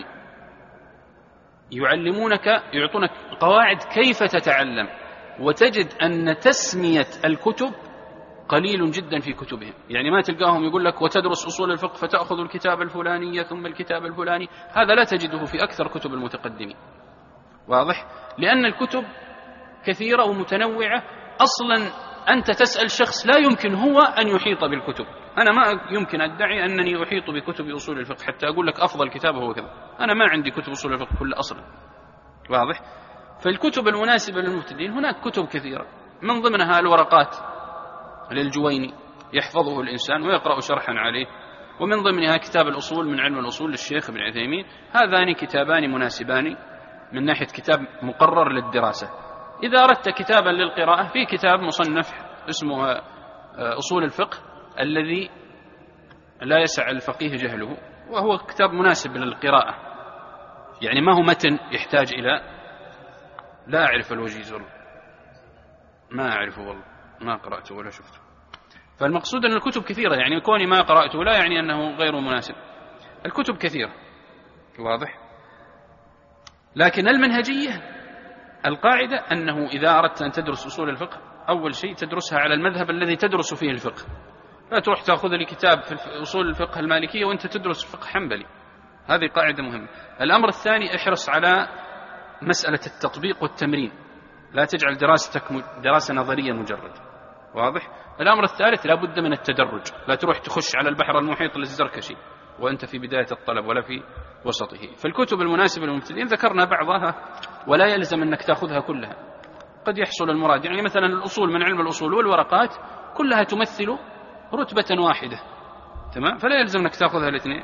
يعلمونك يعطونك قواعد كيف تتعلم، وتجد أن تسمية الكتب قليل جدا في كتبهم. يعني ما تلقاهم يقول لك وتدرس أصول الفقه فتأخذ الكتاب الفلاني ثم الكتاب الفلاني، هذا لا تجده في أكثر كتب المتقدمين. واضح؟ لأن الكتب كثيرة ومتنوعة، أصلا أنت تسأل شخص لا يمكن هو أن يحيط بالكتب. أنا ما يمكن أدعي أنني أحيط بكتب أصول الفقه حتى أقول لك أفضل كتاب هو كذا، أنا ما عندي كتب أصول الفقه كل أصلا. واضح؟ فالكتب المناسبة للمبتدئين هناك كتب كثيرة، من ضمنها الورقات للجويني يحفظه الإنسان ويقرأ شرحا عليه، ومن ضمنها كتاب الأصول من علم الأصول للشيخ ابن عثيمين. هذان كتابان مناسبان من ناحية كتاب مقرر للدراسة. إذا أردت كتابا للقراءة، في كتاب مصنف اسمه أصول الفقه الذي لا يسع الفقيه جهله، وهو كتاب مناسب للقراءة، يعني ما هو متن يحتاج إلى، لا أعرف الوجيز والله، ما أعرفه والله، ما قرأته ولا شفته. فالمقصود أن الكتب كثيرة، يعني كوني ما قرأته لا يعني أنه غير مناسب، الكتب كثيرة. واضح؟ لكن المنهجية القاعدة أنه إذا أردت أن تدرس أصول الفقه أول شيء تدرسها على المذهب الذي تدرس فيه الفقه، لا تروح تأخذ لي كتاب في أصول الفقه المالكية وأنت تدرس فقه حنبلي، هذه قاعدة مهمة. الأمر الثاني، احرص على مسألة التطبيق والتمرين، لا تجعل دراستك دراسة نظرية مجرد. واضح؟ الأمر الثالث، لا بد من التدرج، لا تروح تخش على البحر المحيط للزركشي وأنت في بداية الطلب ولا في وسطه. فالكتب المناسبة للمبتدئين ذكرنا بعضها ولا يلزم أنك تأخذها كلها، قد يحصل المراد. يعني مثلا الأصول من علم الأصول والورقات كلها تمثل رتبة واحدة، تمام؟ فلا يلزم أنك تأخذها الاثنين.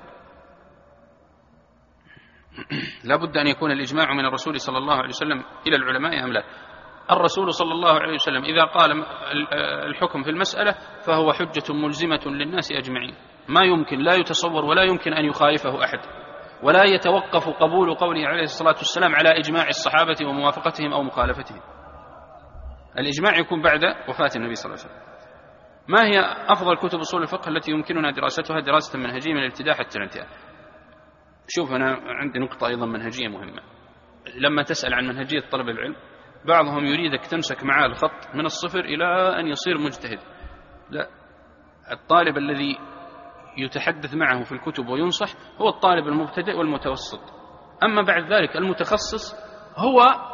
لا بد أن يكون الإجماع من الرسول صلى الله عليه وسلم إلى العلماء أم لا. الرسول صلى الله عليه وسلم إذا قال الحكم في المسألة فهو حجة ملزمة للناس أجمعين، ما يمكن، لا يتصور ولا يمكن أن يخالفه أحد، ولا يتوقف قبول قوله عليه الصلاة والسلام على إجماع الصحابة وموافقتهم أو مخالفتهم. الإجماع يكون بعد وفاة النبي صلى الله عليه وسلم. ما هي أفضل كتب أصول الفقه التي يمكننا دراستها دراسة منهجية من الابتداء حتى الانتهاء؟ شوف، أنا عندي نقطة أيضا منهجية مهمة. لما تسأل عن منهجية طلب العلم بعضهم يريدك تمسك معاه الخط من الصفر إلى أن يصير مجتهد. لا، الطالب الذي يتحدث معه في الكتب وينصح هو الطالب المبتدئ والمتوسط. أما بعد ذلك المتخصص هو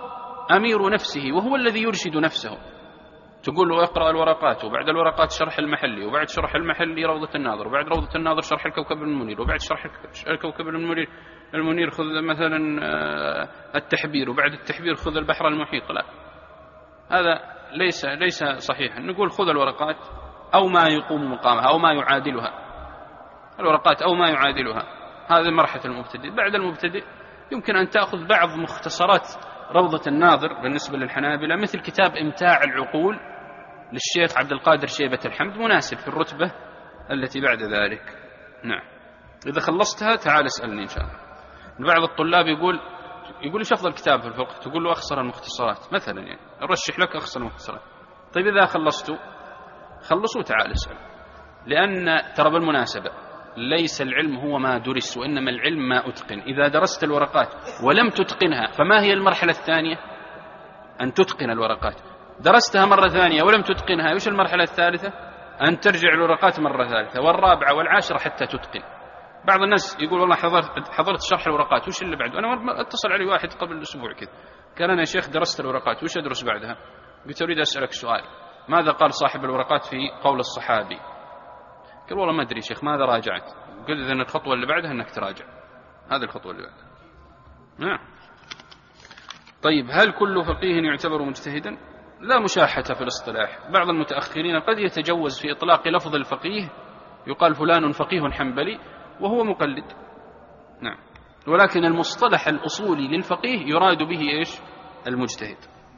أمير نفسه وهو الذي يرشد نفسه. تقول له اقرأ الورقات، وبعد الورقات شرح المحلي، وبعد شرح المحلي روضة الناظر، وبعد روضة الناظر شرح الكوكب المنير، وبعد شرح الكوكب المنير المنير خذ مثلا التحبير، وبعد التحبير خذ البحر المحيط. لا، هذا ليس ليس صحيحا. نقول خذ الورقات أو ما يقوم مقامها أو ما يعادلها، الورقات أو ما يعادلها. هذه مرحلة المبتدئ. بعد المبتدئ يمكن أن تأخذ بعض مختصرات روضة الناظر بالنسبة للحنابلة، مثل كتاب إمتاع العقول للشيخ عبد القادر شيبة الحمد، مناسب في الرتبة التي بعد ذلك. نعم، إذا خلصتها تعال اسألني إن شاء الله. بعض الطلاب يقول يقول إيش أفضل كتاب في الفقه؟ تقول له أخسر المختصرات مثلا، يعني أرشح لك أخسر المختصرات. طيب إذا خلصتوا خلصوا تعال اسأل، لأن ترى بالمناسبة ليس العلم هو ما درس، وإنما العلم ما أتقن. إذا درست الورقات ولم تتقنها فما هي المرحلة الثانية؟ أن تتقن الورقات. درستها مرة ثانية ولم تتقنها، وش المرحلة الثالثة؟ أن ترجع الورقات مرة ثالثة والرابعة والعاشرة حتى تتقن. بعض الناس يقول والله حضرت, حضرت شرح الورقات، وش اللي بعده؟ أنا اتصل علي واحد قبل أسبوع كذا قال أنا يا شيخ درست الورقات، وش أدرس بعدها؟ قلت أريد أسألك سؤال، ماذا قال صاحب الورقات في قول الصحابي؟ قال والله ما أدري شيخ، ماذا راجعت؟ قلت إذن الخطوة اللي بعدها أنك تراجع، هذه الخطوة اللي بعدها. نعم. طيب هل كل فقيه يعتبر مجتهدا؟ لا مشاحة في الاصطلاح. بعض المتأخرين قد يتجوز في إطلاق لفظ الفقيه، يقال فلان فقيه حنبلي وهو مقلد. نعم، ولكن المصطلح الأصولي للفقيه يراد به إيش؟ المجتهد.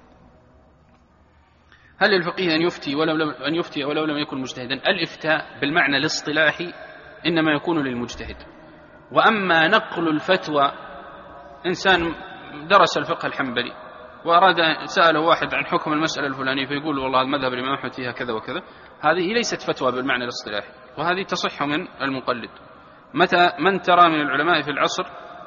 هل الفقيه أن يفتي ولو لم أن يفتي ولو لم يكن مجتهدا؟ الإفتاء بالمعنى الاصطلاحي إنما يكون للمجتهد. وأما نقل الفتوى، إنسان درس الفقه الحنبلي وأراد سأله واحد عن حكم المسألة الفلانية فيقول والله المذهب الإمام أحمد فيها كذا وكذا، هذه ليست فتوى بالمعنى الاصطلاحي، وهذه تصح من المقلد. متى من ترى من العلماء في العصر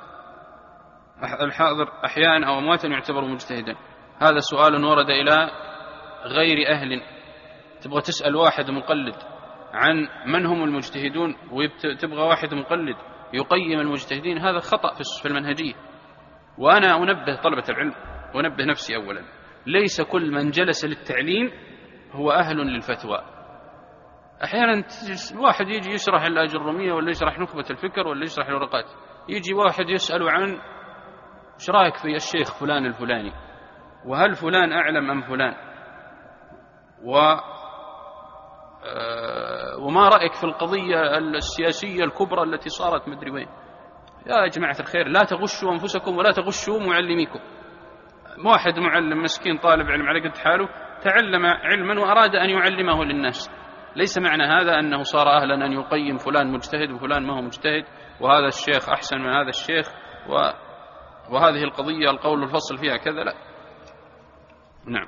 الحاضر أحيانا أو أمواتا يعتبر مجتهدا؟ هذا سؤال ورد إلى غير أهل. تبغى تسأل واحد مقلد عن من هم المجتهدون، وتبغى واحد مقلد يقيم المجتهدين، هذا خطأ في المنهجية. وأنا أنبه طلبة العلم ونبه نفسي أولا، ليس كل من جلس للتعليم هو أهل للفتوى. أحيانا واحد يجي يشرح الأجرومية ولا يشرح نخبة الفكر ولا يشرح الورقات، يجي واحد يسأل عن ايش رايك في الشيخ فلان الفلاني، وهل فلان أعلم أم فلان، و وما رأيك في القضية السياسية الكبرى التي صارت مدري وين. يا جماعة الخير، لا تغشوا أنفسكم ولا تغشوا معلميكم. واحد معلم مسكين طالب علم على قد حاله تعلم علما وأراد أن يعلمه للناس، ليس معنى هذا أنه صار أهلا أن يقيم فلان مجتهد وفلان ما هو مجتهد، وهذا الشيخ أحسن من هذا الشيخ، و... وهذه القضية القول الفصل فيها كذا، لا. نعم.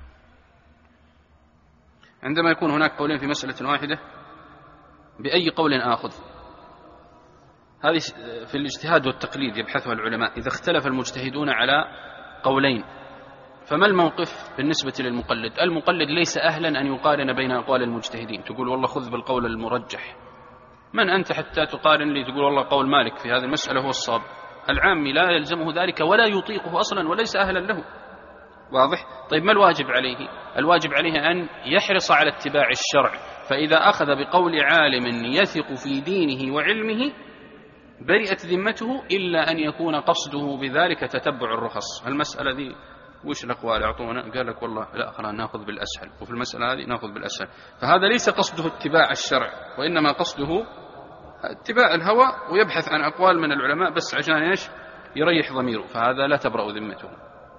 عندما يكون هناك قولين في مسألة واحدة بأي قول آخذ؟ هذه في الاجتهاد والتقليد يبحثها العلماء. إذا اختلف المجتهدون على قولين فما الموقف بالنسبة للمقلد؟ المقلد ليس أهلا أن يقارن بين أقوال المجتهدين، تقول والله خذ بالقول المرجح. من أنت حتى تقارن لي تقول والله قول مالك في هذه المسألة هو الصواب؟ العامي لا يلزمه ذلك ولا يطيقه أصلا وليس أهلا له. واضح؟ طيب ما الواجب عليه؟ الواجب عليه أن يحرص على اتباع الشرع، فإذا أخذ بقول عالم يثق في دينه وعلمه برئت ذمته، إلا أن يكون قصده بذلك تتبع الرخص. المسألة دي وش الأقوال أعطونا؟ قال لك والله لا خلاص نأخذ بالأسهل، وفي المسألة هذه نأخذ بالأسهل. فهذا ليس قصده اتباع الشرع، وإنما قصده اتباع الهوى، ويبحث عن أقوال من العلماء بس عشان إيش؟ يريح ضميره، فهذا لا تبرأ ذمته.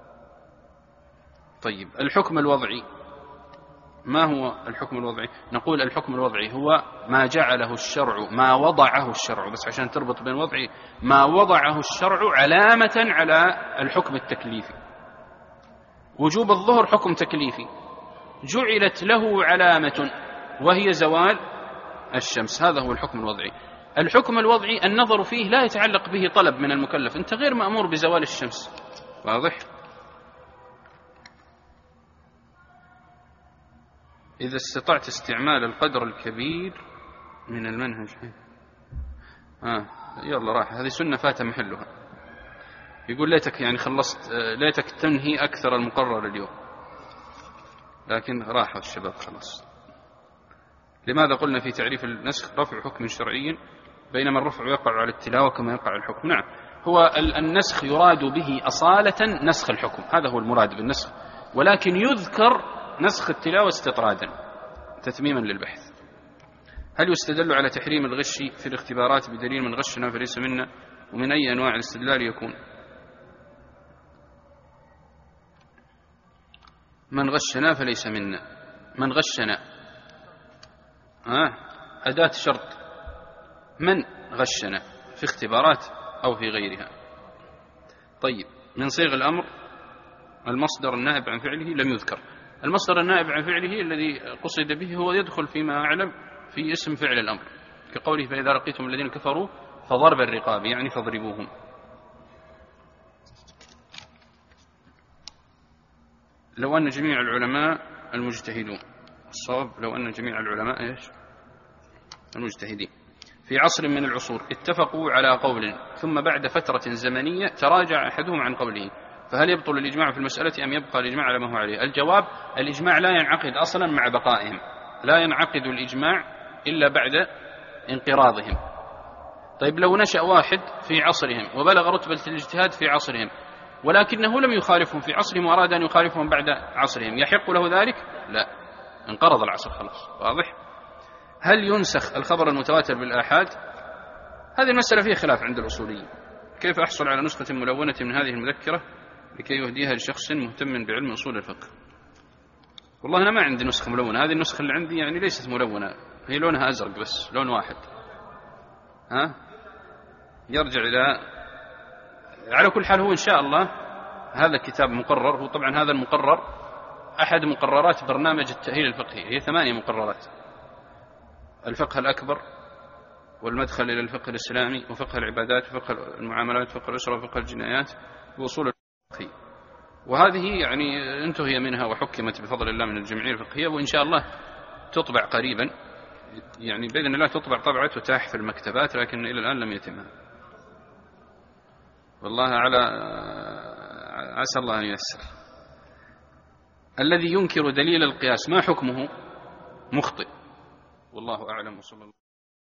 طيب الحكم الوضعي، ما هو الحكم الوضعي؟ نقول الحكم الوضعي هو ما جعله الشرع، ما وضعه الشرع، بس عشان تربط بين وضعي، ما وضعه الشرع علامة على الحكم التكليفي. وجوب الظهر حكم تكليفي جعلت له علامة وهي زوال الشمس، هذا هو الحكم الوضعي. الحكم الوضعي النظر فيه لا يتعلق به طلب من المكلف، أنت غير مأمور بزوال الشمس. واضح؟ إذا استطعت استعمال القدر الكبير من المنهج. آه يلا راح، هذه سنة فات محلها. يقول ليتك يعني خلصت، ليتك تنهي أكثر المقرر اليوم، لكن راحوا الشباب خلاص. لماذا قلنا في تعريف النسخ رفع حكم شرعي بينما الرفع يقع على التلاوة كما يقع الحكم؟ نعم، هو النسخ يراد به أصالة نسخ الحكم، هذا هو المراد بالنسخ، ولكن يذكر نسخ التلاوة استطرادا تتميما للبحث. هل يستدل على تحريم الغش في الاختبارات بدليل من غشنا فليس منا؟ ومن أي أنواع الاستدلال يكون؟ من غشنا فليس منا، من غشنا آه أداة شرط، من غشنا في اختبارات أو في غيرها. طيب، من صيغ الأمر المصدر النائب عن فعله لم يذكر. المصدر النائب عن فعله الذي قصد به هو يدخل فيما أعلم في اسم فعل الأمر، كقوله فإذا لقيتم الذين كفروا فضرب الرقاب، يعني فاضربوهم. لو أن جميع العلماء المجتهدون، الصواب لو أن جميع العلماء إيش؟ المجتهدين في عصر من العصور اتفقوا على قول ثم بعد فترة زمنية تراجع أحدهم عن قوله، فهل يبطل الإجماع في المسألة أم يبقى الإجماع على ما هو عليه؟ الجواب: الإجماع لا ينعقد أصلا مع بقائهم، لا ينعقد الإجماع إلا بعد انقراضهم. طيب، لو نشأ واحد في عصرهم وبلغ رتبة الاجتهاد في عصرهم ولكنه لم يخالفهم في عصرهم وأراد أن يخالفهم بعد عصرهم، يحق له ذلك؟ لا، انقرض العصر خلاص. واضح؟ هل ينسخ الخبر المتواتر بالآحاد؟ هذه المسألة فيها خلاف عند الأصوليين. كيف أحصل على نسخة ملونة من هذه المذكرة لكي يهديها لشخص مهتم بعلم أصول الفقه؟ والله أنا ما عندي نسخة ملونة، هذه النسخة اللي عندي يعني ليست ملونة، هي لونها أزرق بس، لون واحد. ها؟ يرجع إلى، على كل حال هو إن شاء الله هذا كتاب مقرر، هو طبعا هذا المقرر أحد مقررات برنامج التأهيل الفقهي، هي ثمانية مقررات: الفقه الأكبر، والمدخل إلى الفقه الإسلامي، وفقه العبادات، وفقه المعاملات، وفقه الأسرة، وفقه الجنايات، وأصول الفقه. وهذه يعني انتهي منها وحكمت بفضل الله من الجمعية الفقهية، وإن شاء الله تطبع قريبا، يعني بإذن الله تطبع طبعة تتاح في المكتبات، لكن إلى الآن لم يتمها. والله على عسى الله أن ييسر. الذي ينكر دليل القياس ما حكمه؟ مخطئ، والله أعلم. وصلى الله